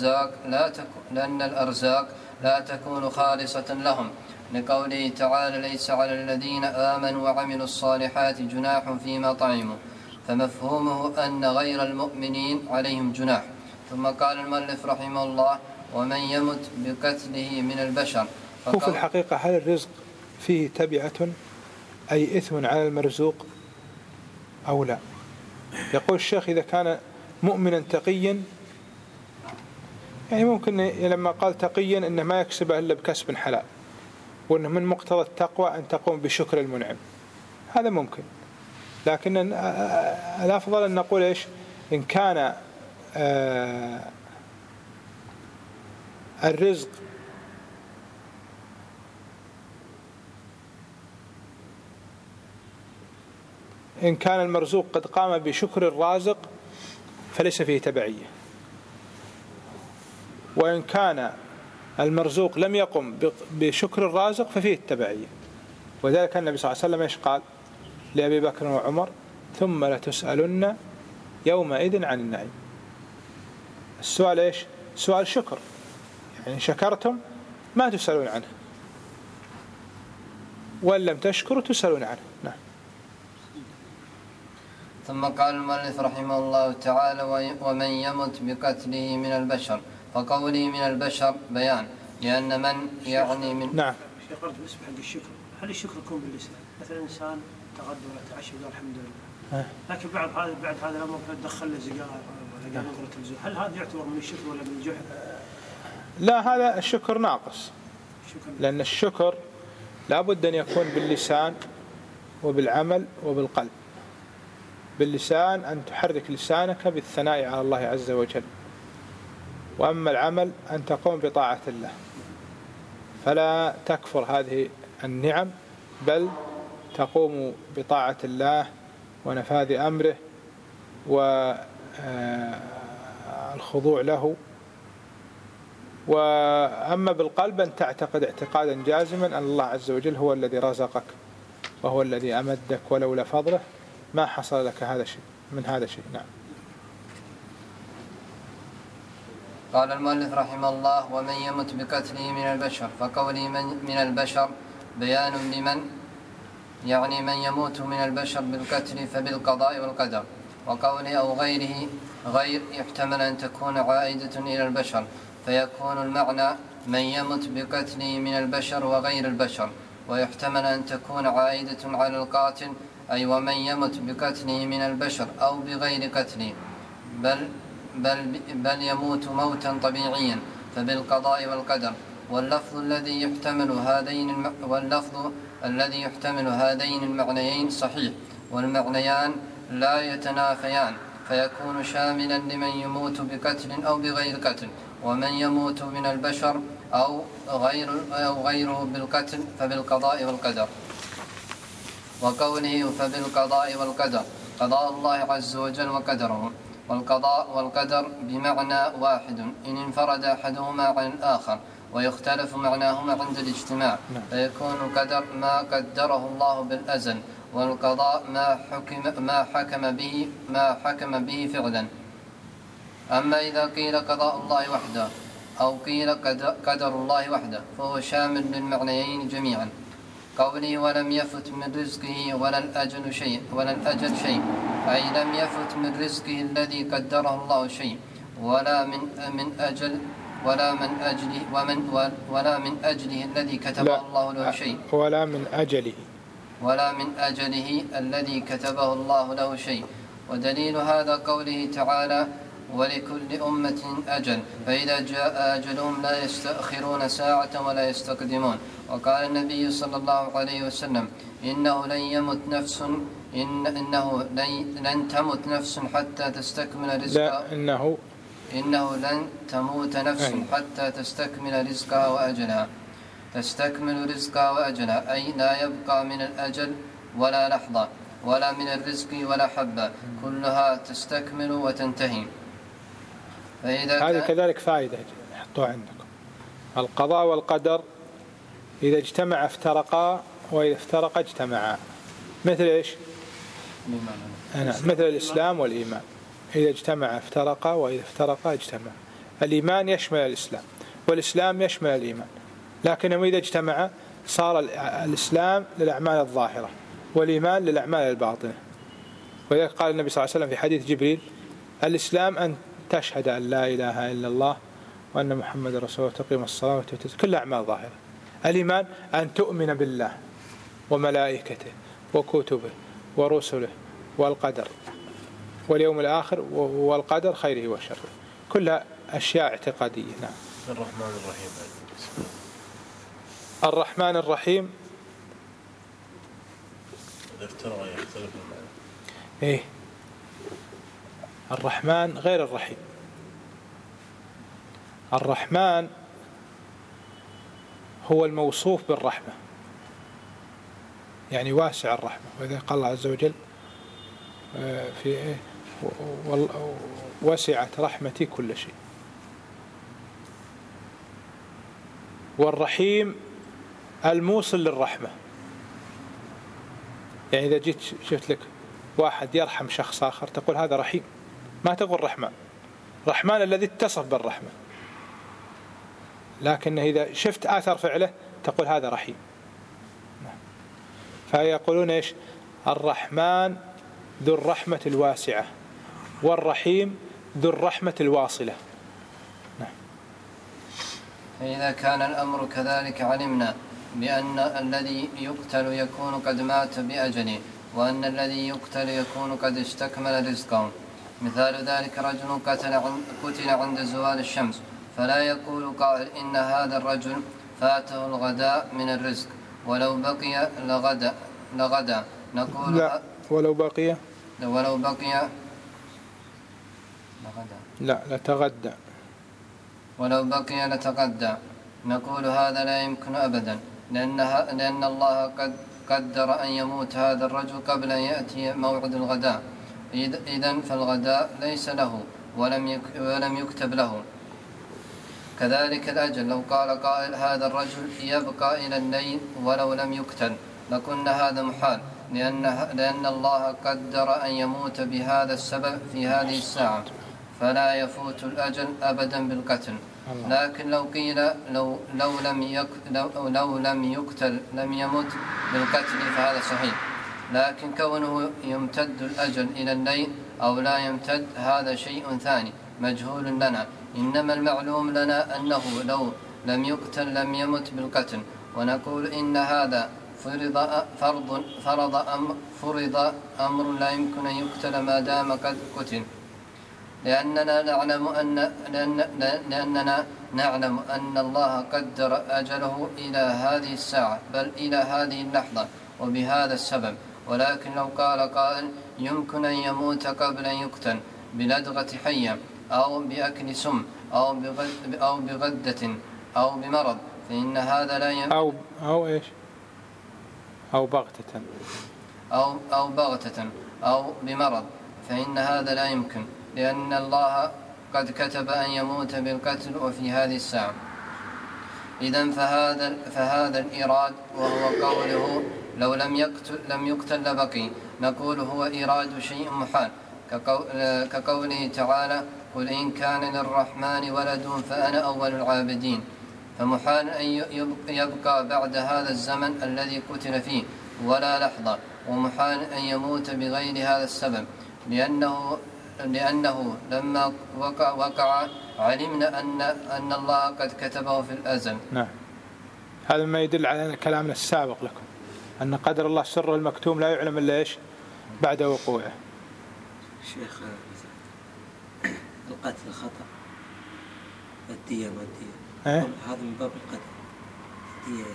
الأرزاق لا تكون خالصة لهم، لقوله تعالى: ليس على الذين آمنوا وعملوا الصالحات جناح فيما طعموا، فمفهومه أن غير المؤمنين عليهم جناح. ثم قال المؤلف رحمه الله: ومن يمت بقتله من البشر. هو في الحقيقة هل الرزق فيه تبعة أي إثم على المرزوق أو لا؟ يقول الشيخ إذا كان مؤمنا تقيا، يعني ممكن لما قال تقيا إنه ما يكسبه إلا بكسب حلال، وإنه من مقتضى التقوى أن تقوم بشكر المنعم، هذا ممكن. لكن الأفضل أن نقول إيش؟ إن كان الرزق إن كان المرزوق قد قام بشكر الرازق فليس فيه تبعية، وإن كان المرزوق لم يقم بشكر الرازق ففيه التبعية. وذلك النبي صلى الله عليه وسلم إيش قال لأبي بكر وعمر: ثم لتسألن يومئذ عن النعيم. السؤال إيش؟ سؤال شكر، يعني شكرتم ما تسألون عنه، وإن لم تشكروا تسألون عنه. نعم. ثم قال المؤلف رحمه الله تعالى: ومن يمت بقتله من البشر، فقوله من البشر بيان، لأن من يعني من. نعم. شيخ قلت بالنسبة حق الشكر، هل الشكر يكون باللسان؟ مثلا إنسان تغدى ولا تعشى وقال الحمد لله، لكن بعد هذا الأمر دخل له سيجارة ولا قال نظرة التلفزيون، هل هذا يعتبر من الشكر ولا من الجحد؟ لا، هذا الشكر ناقص، لأن الشكر لابد أن يكون باللسان وبالعمل وبالقلب. باللسان أن تحرك لسانك بالثناء على الله عز وجل، وأما العمل أن تقوم بطاعة الله، فلا تكفر هذه النعم، بل تقوم بطاعة الله ونفاذ أمره والخضوع له. وأما بالقلب أن تعتقد اعتقادا جازما أن الله عز وجل هو الذي رزقك وهو الذي أمدك، ولولا فضله ما حصل لك هذا شيء من هذا شيء. نعم. قال المؤلف رحمه الله: ومن يمت بقتله من البشر، فقوله من البشر بيان لمن يعني من يموت من البشر بالقتل فبالقضاء والقدر. وقوله أو غيره، غير يحتمل أن تكون عائدة إلى البشر، فيكون المعنى من يمت بقتله من البشر وغير البشر، ويحتمل أن تكون عائدة على القاتل، أي ومن يمت بقتله من البشر أو بغير قتله، بل يموت موتا طبيعيا، فبالقضاء والقدر. واللفظ الذي يحتمل هذين المعنيين صحيح، والمعنيان لا يتنافيان، فيكون شاملا لمن يموت بقتل أو بغير قتل، ومن يموت من البشر أو غيره بالقتل فبالقضاء والقدر. وقوله فبالقضاء والقدر، قضاء الله عز وجل وقدره. والقضاء والقدر بمعنى واحد إن انفرد أحدهما عن الآخر، ويختلف معناهما عند الاجتماع، فيكون القدر ما قدره الله بالأزل، والقضاء ما حكم به فعلا. أما إذا قيل قضاء الله وحده أو قيل قدر الله وحده فهو شامل للمعنيين جميعا. قوله ولم يفت من رزقه ولا الأجل شيء، أي لم يفت من رزقه الذي قدره الله شيء، ولا من أجله الذي كتبه الله له شيء، ولا من أجله الذي كتبه الله له شيء. ودليل هذا قوله تعالى: ولكل أمة أجل، فإذا جاء أجلهم لا يستأخرون ساعة ولا يستقدمون. وقال النبي صلى الله عليه وسلم: إنه لن تمت نفس حتى تستكمل رزقها. إنه لن تموت نفس حتى تستكمل رزقها وأجلها. تستكمل رزقها وأجلها، أي لا يبقى من الأجل ولا لحظة، ولا من الرزق ولا حبة، كلها تستكمل وتنتهي. هذه كذلك فائدة حطوها عندكم. القضاء والقدر إذا اجتمع افترقا، وإذا افترقا اجتمعا. مثل إيش؟ مثل الإسلام والإيمان، إذا اجتمع افترقا، وإذا افترقا اجتمعا. الإيمان يشمل الإسلام، والإسلام يشمل الإيمان، لكنهم إذا اجتمع صار الإسلام للأعمال الظاهرة، والإيمان للأعمال الباطنة. ولذلك قال النبي صلى الله عليه وسلم في حديث جبريل: الإسلام أن تشهد أن لا إله إلا الله وأن محمد رسول الله، تقيم الصلاة وتؤتي الزكاة، كل أعمال ظاهرة. الإيمان أن تؤمن بالله وملائكته وكتبه ورسله والقدر واليوم الآخر والقدر خيره وشره، كلها أشياء اعتقادية. نعم. الرحمن الرحيم إيه؟ الرحمن غير الرحيم. الرحمن هو الموصوف بالرحمة، يعني واسع الرحمة. وإذا قال الله عز وجل في وسعت رحمتي كل شيء. والرحيم الموصل للرحمة، يعني إذا جيت شفت لك واحد يرحم شخص آخر تقول هذا رحيم، ما تقول رحمن. رحمن الذي اتصف بالرحمة. لكن إذا شفت آثر فعله تقول هذا رحيم. فيقولون إيش؟ الرحمن ذو الرحمة الواسعة والرحيم ذو الرحمة الواصلة. فإذا كان الأمر كذلك علمنا بأن الذي يقتل يكون قد مات بأجله، وأن الذي يقتل يكون قد استكمل رزقه. مثال ذلك رجل قتل عند زوال الشمس، فلا يقول قائل إن هذا الرجل فاته الغداء من الرزق، ولو بقي لغدا نقول لا ولو بقي لتغدى، ولو بقي لتغدى نقول هذا لا يمكن أبدا، لأن الله قد قدر أن يموت هذا الرجل قبل أن يأتي موعد الغداء. إذن فالغداء ليس له ولم يكتب له. كذلك الأجل، لو قال قائل هذا الرجل يبقى إلى الليل ولو لم يقتل لقلنا هذا محال، لأن الله قدر أن يموت بهذا السبب في هذه الساعة، فلا يفوت الأجل أبدا بالقتل. لكن لو قيل لو لم يقتل لم يمت بالقتل فهذا صحيح، لكن كونه يمتد الأجل إلى الليل أو لا يمتد هذا شيء ثاني مجهول لنا. إنما المعلوم لنا أنه لو لم يقتل لم يمت بالقتل، ونقول إن هذا فرض أمر لا يمكن أن يقتل ما دام قد قتل، لأننا نعلم أن الله قدر أجله إلى هذه الساعة بل إلى هذه اللحظة وبهذا السبب. ولكن لو قال قائل يمكن أن يموت قبل أن يقتل بلدغة حية أو بأكل سم أو بغدة أو بمرض، فإن هذا لا يمكن أو بغتة أو بمرض، فإن هذا لا يمكن، لأن الله قد كتب أن يموت بالقتل وفي هذه الساعة. إذن فهذا الإيراد وهو قوله لو لم يقتل لبقي، نقول هو إيراد شيء محال، كقوله تعالى قل إن كان للرحمن ولد فأنا أول العابدين، فمحال أن يبقى بعد هذا الزمن الذي قتل فيه ولا لحظة، ومحال أن يموت بغير هذا السبب، لأنه لما وقع علمنا أن الله قد كتبه في الأزل. نعم، هذا ما يدل على كلامنا السابق لكم أن قدر الله سر المكتوم لا يعلم إلا إيش بعد وقوعه. شيخ القتل خطأ، الدية ما الدية هذا من باب القدر، الدية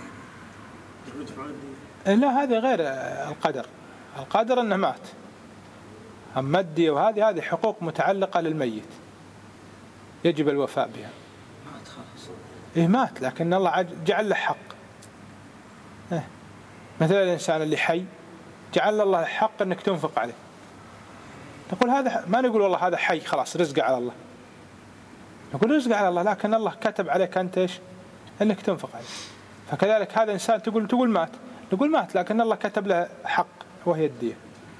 يعني لا، هذا غير القدر أنه مات. أما الدية وهذه حقوق متعلقة للميت يجب الوفاء بها. مات خلاص. مات، لكن الله جعل له حق. مثلا الإنسان اللي حي جعل الله حق أنك تنفق عليه، نقول هذا، ما نقول والله هذا حي خلاص رزقه على الله، نقول رزقه على الله، لكن الله كتب عليك أنت إيش أنك تنفق عليه. فكذلك هذا إنسان تقول مات، نقول مات، لكن الله كتب له حق وهي الدية.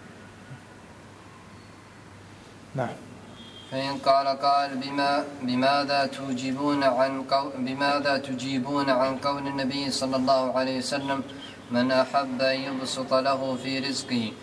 نعم. فإن قال قائل بماذا تجيبون عن قول النبي صلى الله عليه وسلم من أحب أن يبسط له في رزقه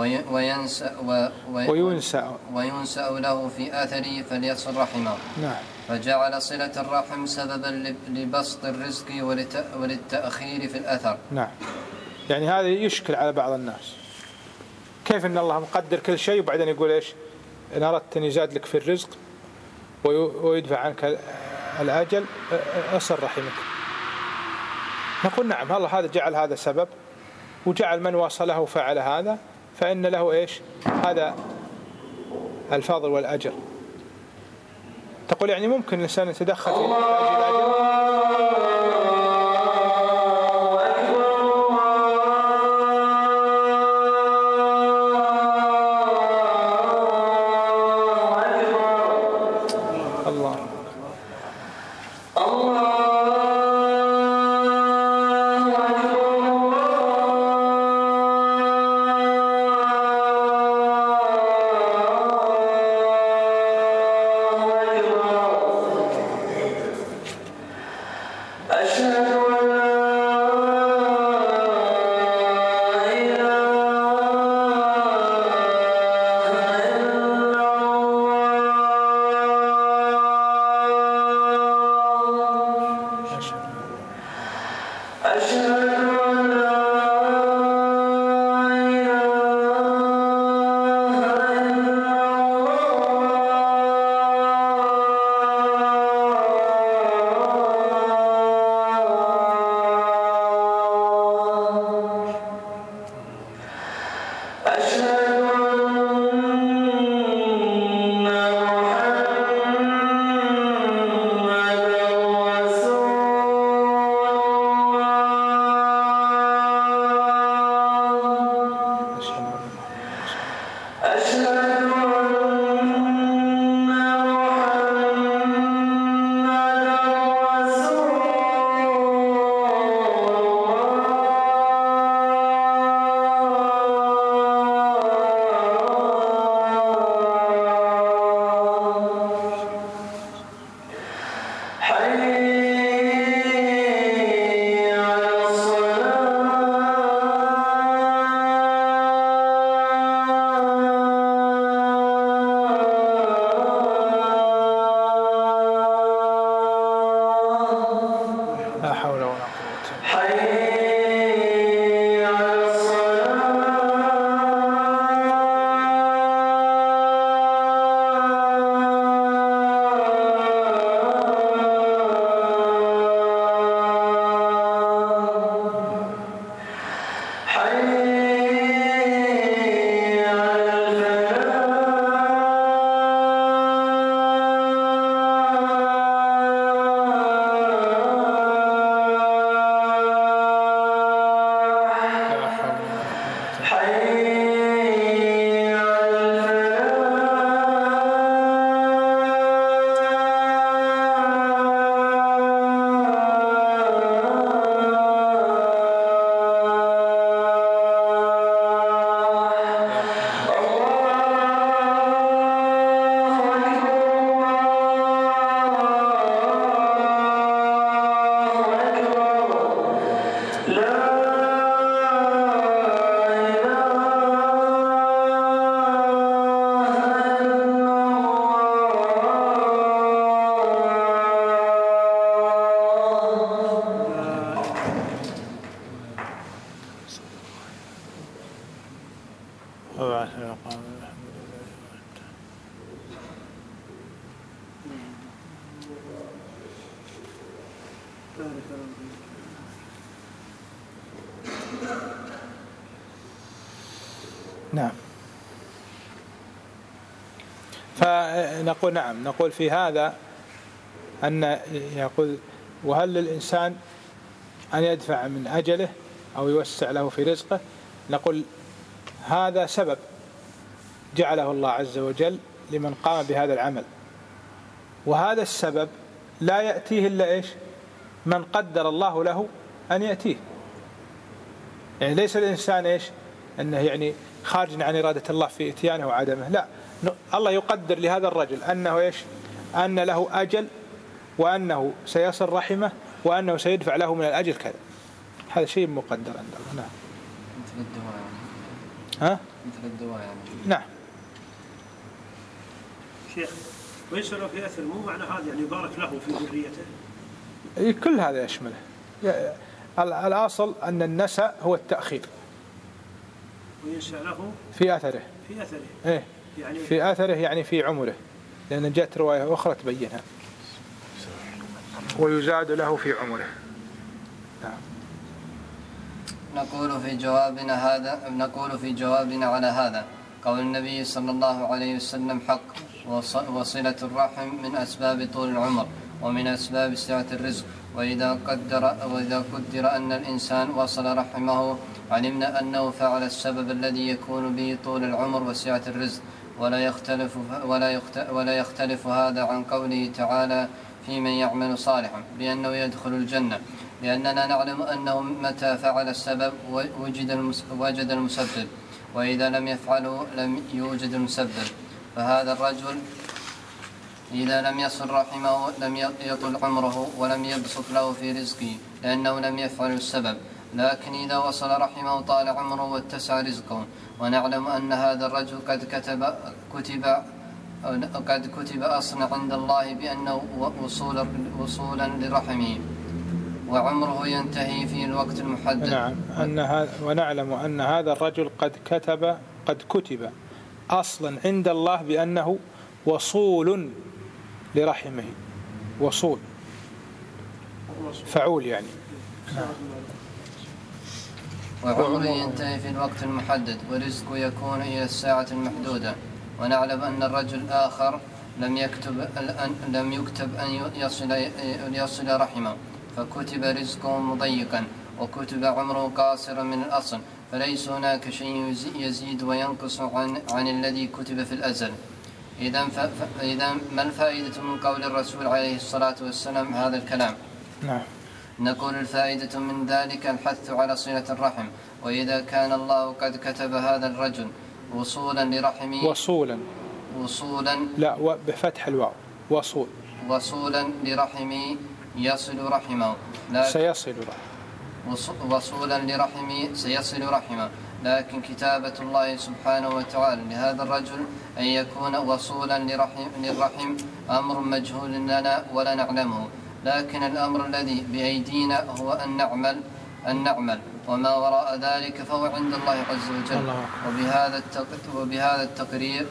وينسأ له في أثره فليصل رحمه. نعم. فجعل صلة الرحم سببا لبسط الرزق وللتأخير في الأثر. نعم، يعني هذا يشكل على بعض الناس، كيف أن الله مقدر كل شيء وبعدين يقول إيش إن أردت أن يزاد لك في الرزق ويدفع عنك الأجل أصل رحمك. نقول نعم، الله هذا جعل هذا سبب، وجعل من واصله وفعل هذا فإن له إيش هذا الفضل والأجر. تقول يعني ممكن الإنسان يتدخل في الأجر؟ نعم. فنقول نعم، نقول في هذا أن يقول وهل للإنسان أن يدفع من أجله أو يوسع له في رزقه؟ نقول هذا سبب جعله الله عز وجل لمن قام بهذا العمل، وهذا السبب لا يأتيه إلا إيش؟ من قدر الله له أن يأتيه. يعني ليس الإنسان إيش؟ أنه يعني خارج عن إرادة الله في إتيانه وعدمه، لا، الله يقدر لهذا الرجل أنه إيش؟ أن له أجل، وأنه سيصل رحمه، وأنه سيدفع له من الأجل كذا. هذا شيء مقدر عند الله. نعم. مثل الدواء يعني. ها؟ مثل الدواء يعني. نعم. شيخ، ويسأل في أثر مو معنى هذا يعني يبارك له في ذريته؟ كل هذا يشمله. الأصل أن النسأ هو التأخير. وينسأ له في أثره. في أثره. إيه. يعني في أثره يعني في عمره، لأن جاءت رواية أخرى تبينها. ويزاد له في عمره. نعم. نقول في جوابنا على هذا قول النبي صلى الله عليه وسلم حق، وصلة الرحم من أسباب طول العمر ومن أسباب سعة الرزق. وإذا قدر أن الإنسان وصل رحمه علمنا أنه فعل السبب الذي يكون به طول العمر وسعة الرزق. ولا يختلف هذا عن قوله تعالى في من يعمل صالحا بأنه يدخل الجنة، لأننا نعلم أنه متى فعل السبب وجد المسبب، وإذا لم يفعله لم يوجد المسبب. فهذا الرجل إذا لم يصل رحمه لم يطل عمره ولم يبسط له في رزقه، لأنه لم يفعل السبب. لكن إذا وصل رحمه طال عمره واتسع رزقه. ونعلم أن هذا الرجل قد كتب أصلا عند الله بأنه وصولا لرحمه، وعمره ينتهي في الوقت المحدد. نعم. ونعلم أن هذا الرجل قد كتب أصلا عند الله بأنه وصول لرحمه. وصول فعول يعني. وعمره ينتهي في الوقت المحدد، ورزقه يكون إلى الساعة المحدودة. ونعلم أن الرجل الآخر لم يكتب أن يصل رحمه، فكتب رزقه مضيقا وكتب عمره قاصرا من الأصل، فليس هناك شيء يزيد وينقص عن الذي كتب في الأزل. إذن ما الفائدة من قول الرسول عليه الصلاة والسلام هذا الكلام؟ نعم. نقول الفائدة من ذلك الحث على صلة الرحم. وإذا كان الله قد كتب هذا الرجل وصولا لرحمه وصولا لا بفتح الواو وصولا لرحمه يصل رحمه سيصل رحمه وصولا لرحمه سيصل رحمه. لكن كتابة الله سبحانه وتعالى لهذا الرجل أن يكون وصولا للرحم أمر مجهول لنا ولا نعلمه، لكن الأمر الذي بأيدينا هو أن نعمل، وما وراء ذلك فهو عند الله عز وجل. وبهذا التقرير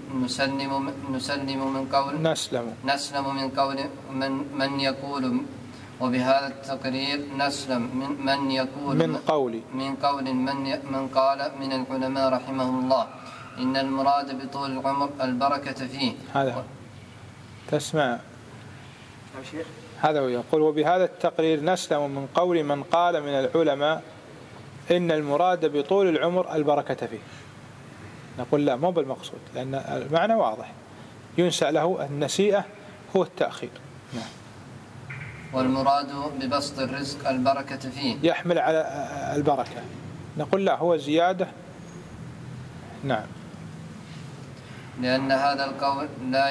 نسلم من قول من يقول وبهذا التقرير نسلم من يقول من قول من قال من العلماء رحمهم الله إن المراد بطول العمر البركة فيه. هذا تسمع هذا يقول وبهذا التقرير نسلم من قول من قال من العلماء إن المراد بطول العمر البركة فيه. نقول لا، مو بالمقصود، لأن المعنى واضح، ينسأ له النسيئة هو التأخير. نعم. والمراد ببسط الرزق البركة فيه يحمل على البركة. نقول لا، هو زيادة. نعم. لأن هذا القول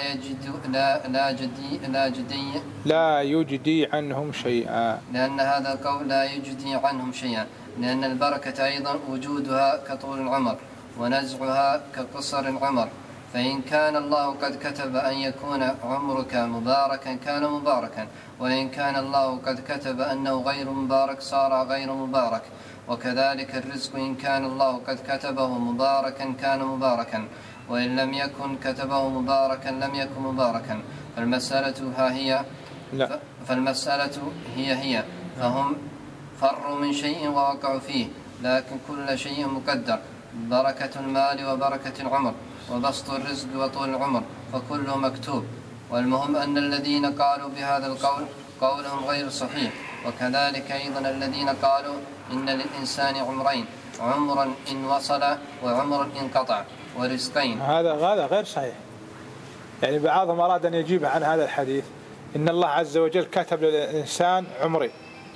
لا يجدي عنهم شيئا. لأن هذا القول لا يجدي عنهم شيئا، لأن البركة أيضا وجودها كطول العمر ونزعها كقصر العمر. فإن كان الله قد كتب أن يكون عمرك مباركا كان مباركا، وإن كان الله قد كتب أنه غير مبارك صار غير مبارك. وكذلك الرزق إن كان الله قد كتبه مباركا كان مباركا، وإن لم يكن كتبه مباركا لم يكن مباركا. فالمسألة ها هي لا. فالمسألة هي فهم فروا من شيء ووقعوا فيه، لكن كل شيء مقدر، بركة المال وبركة العمر وبسط الرزق وطول العمر، فكله مكتوب. والمهم أن الذين قالوا بهذا القول قولهم غير صحيح، وكذلك أيضا الذين قالوا إن للإنسان عمرين، عمرا إن وصل وعمر إن قطع، ورزقين. هذا غير صحيح. يعني بعضهم أراد أن يجيب عن هذا الحديث إن الله عز وجل كتب للإنسان عمرين،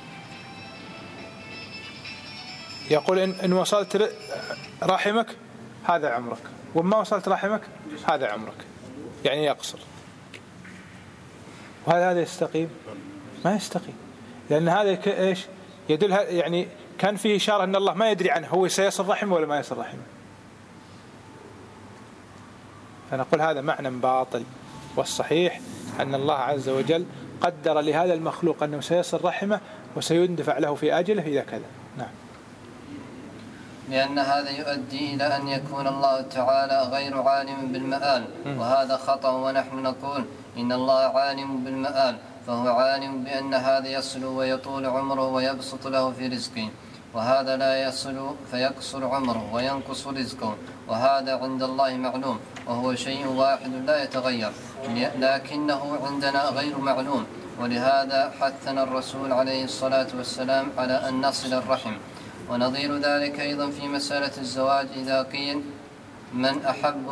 يقول إن وصلت رحمك هذا عمرك، وما وصلت رحمك هذا عمرك، يعني يقصر. وهذا يستقيم؟ ما يستقيم، لأن هذا إيش يدل؟ يعني كان فيه إشارة أن الله ما يدري عنه، هو سيصل رحمه ولا ما يصل رحمه. فنقول هذا معنى باطل، والصحيح أن الله عز وجل قدر لهذا المخلوق أنه سيصل رحمه وسيندفع له في أجله إذا كذا. نعم. لأن هذا يؤدي إلى أن يكون الله تعالى غير عالم بالمآل، وهذا خطأ. ونحن نقول إن الله عالم بالمآل، فهو عالم بأن هذا يصل ويطول عمره ويبسط له في رزقه، وهذا لا يصل فيقصر عمره وينقص رزقه، وهذا عند الله معلوم، وهو شيء واحد لا يتغير، لكنه عندنا غير معلوم. ولهذا حثنا الرسول عليه الصلاة والسلام على أن نصل الرحم. ونظير ذلك أيضا في مسألة الزواج، إذا قيل من أحب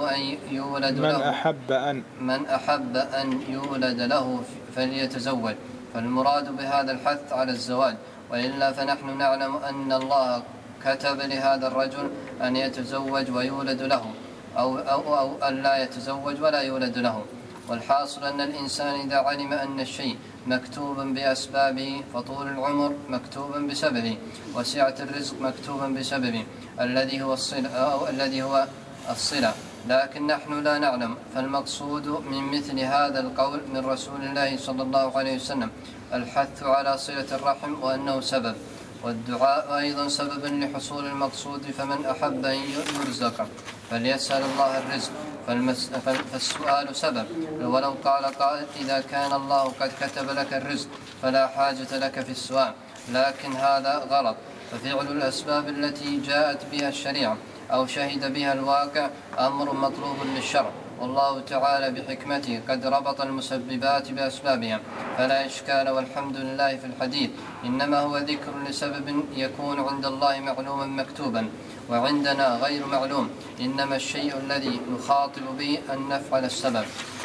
أن يولد له فليتزوج، فالمراد بهذا الحث على الزواج، وإلا فنحن نعلم أن الله كتب لهذا الرجل أن يتزوج ويولد له، أو أن لا يتزوج ولا يولد له. والحاصل أن الإنسان إذا علم أن الشيء مكتوبا بأسبابه، فطول العمر مكتوبا بسببه، وسعة الرزق مكتوبا بسببه الذي هو الصلة، لكن نحن لا نعلم. فالمقصود من مثل هذا القول من رسول الله صلى الله عليه وسلم الحث على صلة الرحم، وأنه سبب، والدعاء أيضا سبب لحصول المقصود. فمن أحب أن يرزق فليسأل الله الرزق، فالسؤال سبب. ولو قال قائل إذا كان الله قد كتب لك الرزق فلا حاجة لك في السؤال، لكن هذا غلط. ففعل الأسباب التي جاءت بها الشريعة أو شهد بها الواقع أمر مطلوب للشرع، والله تعالى بحكمته قد ربط المسببات بأسبابها، فلا إشكال والحمد لله في الحديث. إنما هو ذكر لسبب يكون عند الله معلوما مكتوبا، وعندنا غير معلوم. إنما الشيء الذي نخاطب به أن نفعل السبب.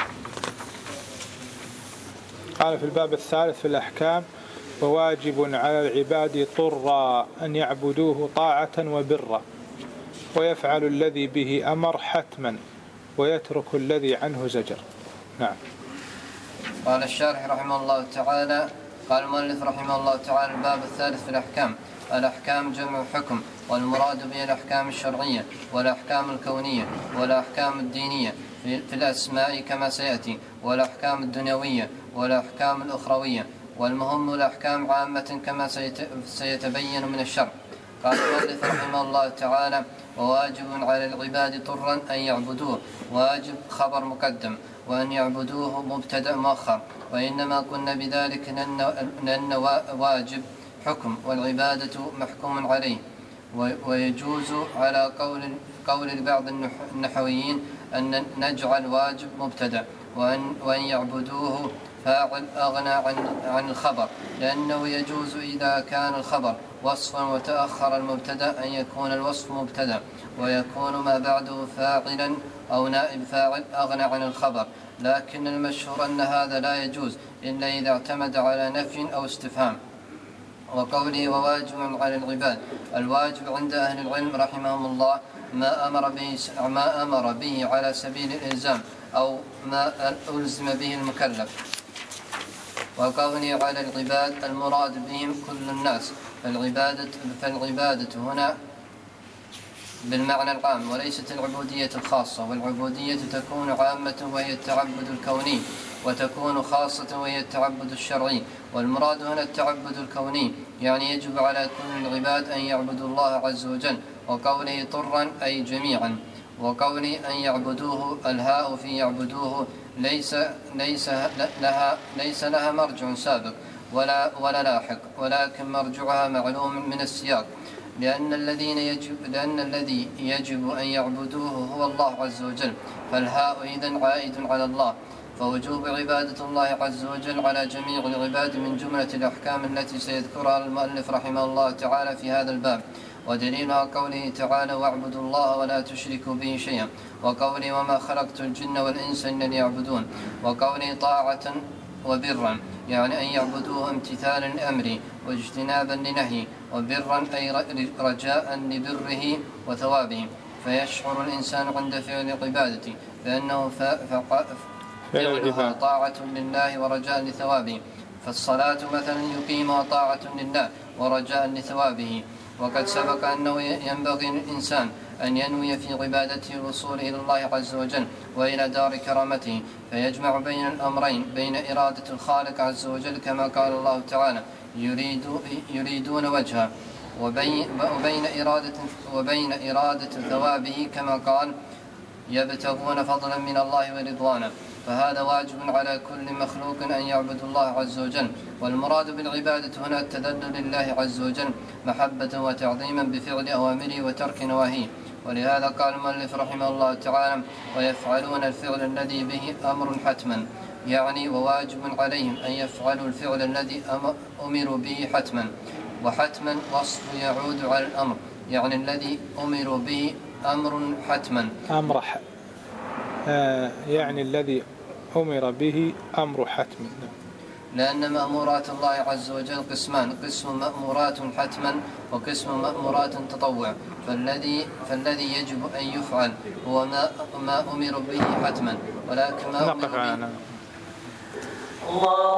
قال في الباب الثالث في الأحكام: وواجب على العباد طرا أن يعبدوه طاعة وبرا، ويفعل الذي به أمر حتما، ويترك الذي عنه زجر. نعم. قال الشارح رحمه الله تعالى، قال المؤلف رحمه الله تعالى: الباب الثالث في الأحكام. الأحكام جمع حكم، والمراد به الأحكام الشرعية والأحكام الكونية والأحكام الدينية في الأسماء كما سيأتي، والأحكام الدنيوية والأحكام الأخروية، والمهم الأحكام عامة كما سيتبين من الشرع. قال المؤلف رحمه الله تعالى: وواجب على العباد طرا أن يعبدوه. واجب خبر مقدم، وأن يعبدوه مبتدأ مؤخر، وإنما قلنا بذلك لأن واجب حكم، والعبادة محكوم عليه. ويجوز على قول بعض النحويين أن نجعل واجب مبتدأ، وأن يعبدوه فاعل أغنى عن الخبر، لأنه يجوز إذا كان الخبر وصفا وتأخر المبتدأ أن يكون الوصف مبتدأ، ويكون ما بعده فاعلا أو نائب فاعل أغنى عن الخبر. لكن المشهور أن هذا لا يجوز إلا إذا اعتمد على نفي أو استفهام. وقوله وواجب على العباد، الواجب عند أهل العلم رحمهم الله ما أمر به على سبيل الإلزام، أو ما ألزم به المكلف. وقوله على العباد المراد بهم كل الناس، فالعبادة هنا بالمعنى العام وليست العبودية الخاصة، والعبودية تكون عامة وهي التعبد الكوني، وتكون خاصة وهي التعبد الشرعي. والمراد هنا التعبد الكوني، يعني يجب على كل العباد أن يعبدوا الله عز وجل. وقوله طرا أي جميعا. وقوله أن يعبدوه، الهاء في يعبدوه ليس لها مرجع سابق ولا لاحق، ولكن مرجعها معلوم من السياق، لأن الذي يجب أن يعبدوه هو الله عز وجل، فالهاء إذن عائد على الله، فوجوب عبادة الله عز وجل على جميع العباد من جملة الأحكام التي سيذكرها المؤلف رحمه الله تعالى في هذا الباب. ودليلها قوله تعالى: واعبدوا الله ولا تشركوا به شيئا، وقوله: وما خلقت الجن والإنس إلا ليعبدون، وقوله: طاعة وبرا، يعني أن يعبدوه امتثالا لأمره واجتنابا لنهيه، وبرا أي رجاء لبره وثوابه، فيشعر الإنسان عند فعل عبادته بأنه فعلها طاعة لله ورجاء لثوابه، فالصلاة مثلا يقيمها طاعة لله ورجاء لثوابه. وقد سبق أنه ينبغي للإنسان أن ينوي في عبادته الوصول إلى الله عز وجل وإلى دار كرامته، فيجمع بين الأمرين، بين إرادة الخالق عز وجل كما قال الله تعالى: يريدون وجهه، وبين إرادة ثوابه كما قال: يبتغون فضلا من الله ورضوانا. فهذا واجب على كل مخلوق أن يعبد الله عز وجل. والمراد بالعبادة هنا التذلل لله عز وجل محبة وتعظيما بفعل أوامره وترك نواهيه. ولهذا قال المؤلف رحمه الله تعالى: ويفعلون الفعل الذي به أمر حتما، يعني وواجب عليهم أن يفعلوا الفعل الذي أمروا به حتما. وحتما وصف يعود على الأمر، يعني الذي أمروا به أمر حتما، يعني الذي أمر به أمر حتما، لأن مأمورات الله عز وجل قسمان: قسم مأمورات حتما وقسم مأمورات تطوع. فالذي يجب أن يفعل هو ما أمر به حتما، ولكن ما أمر به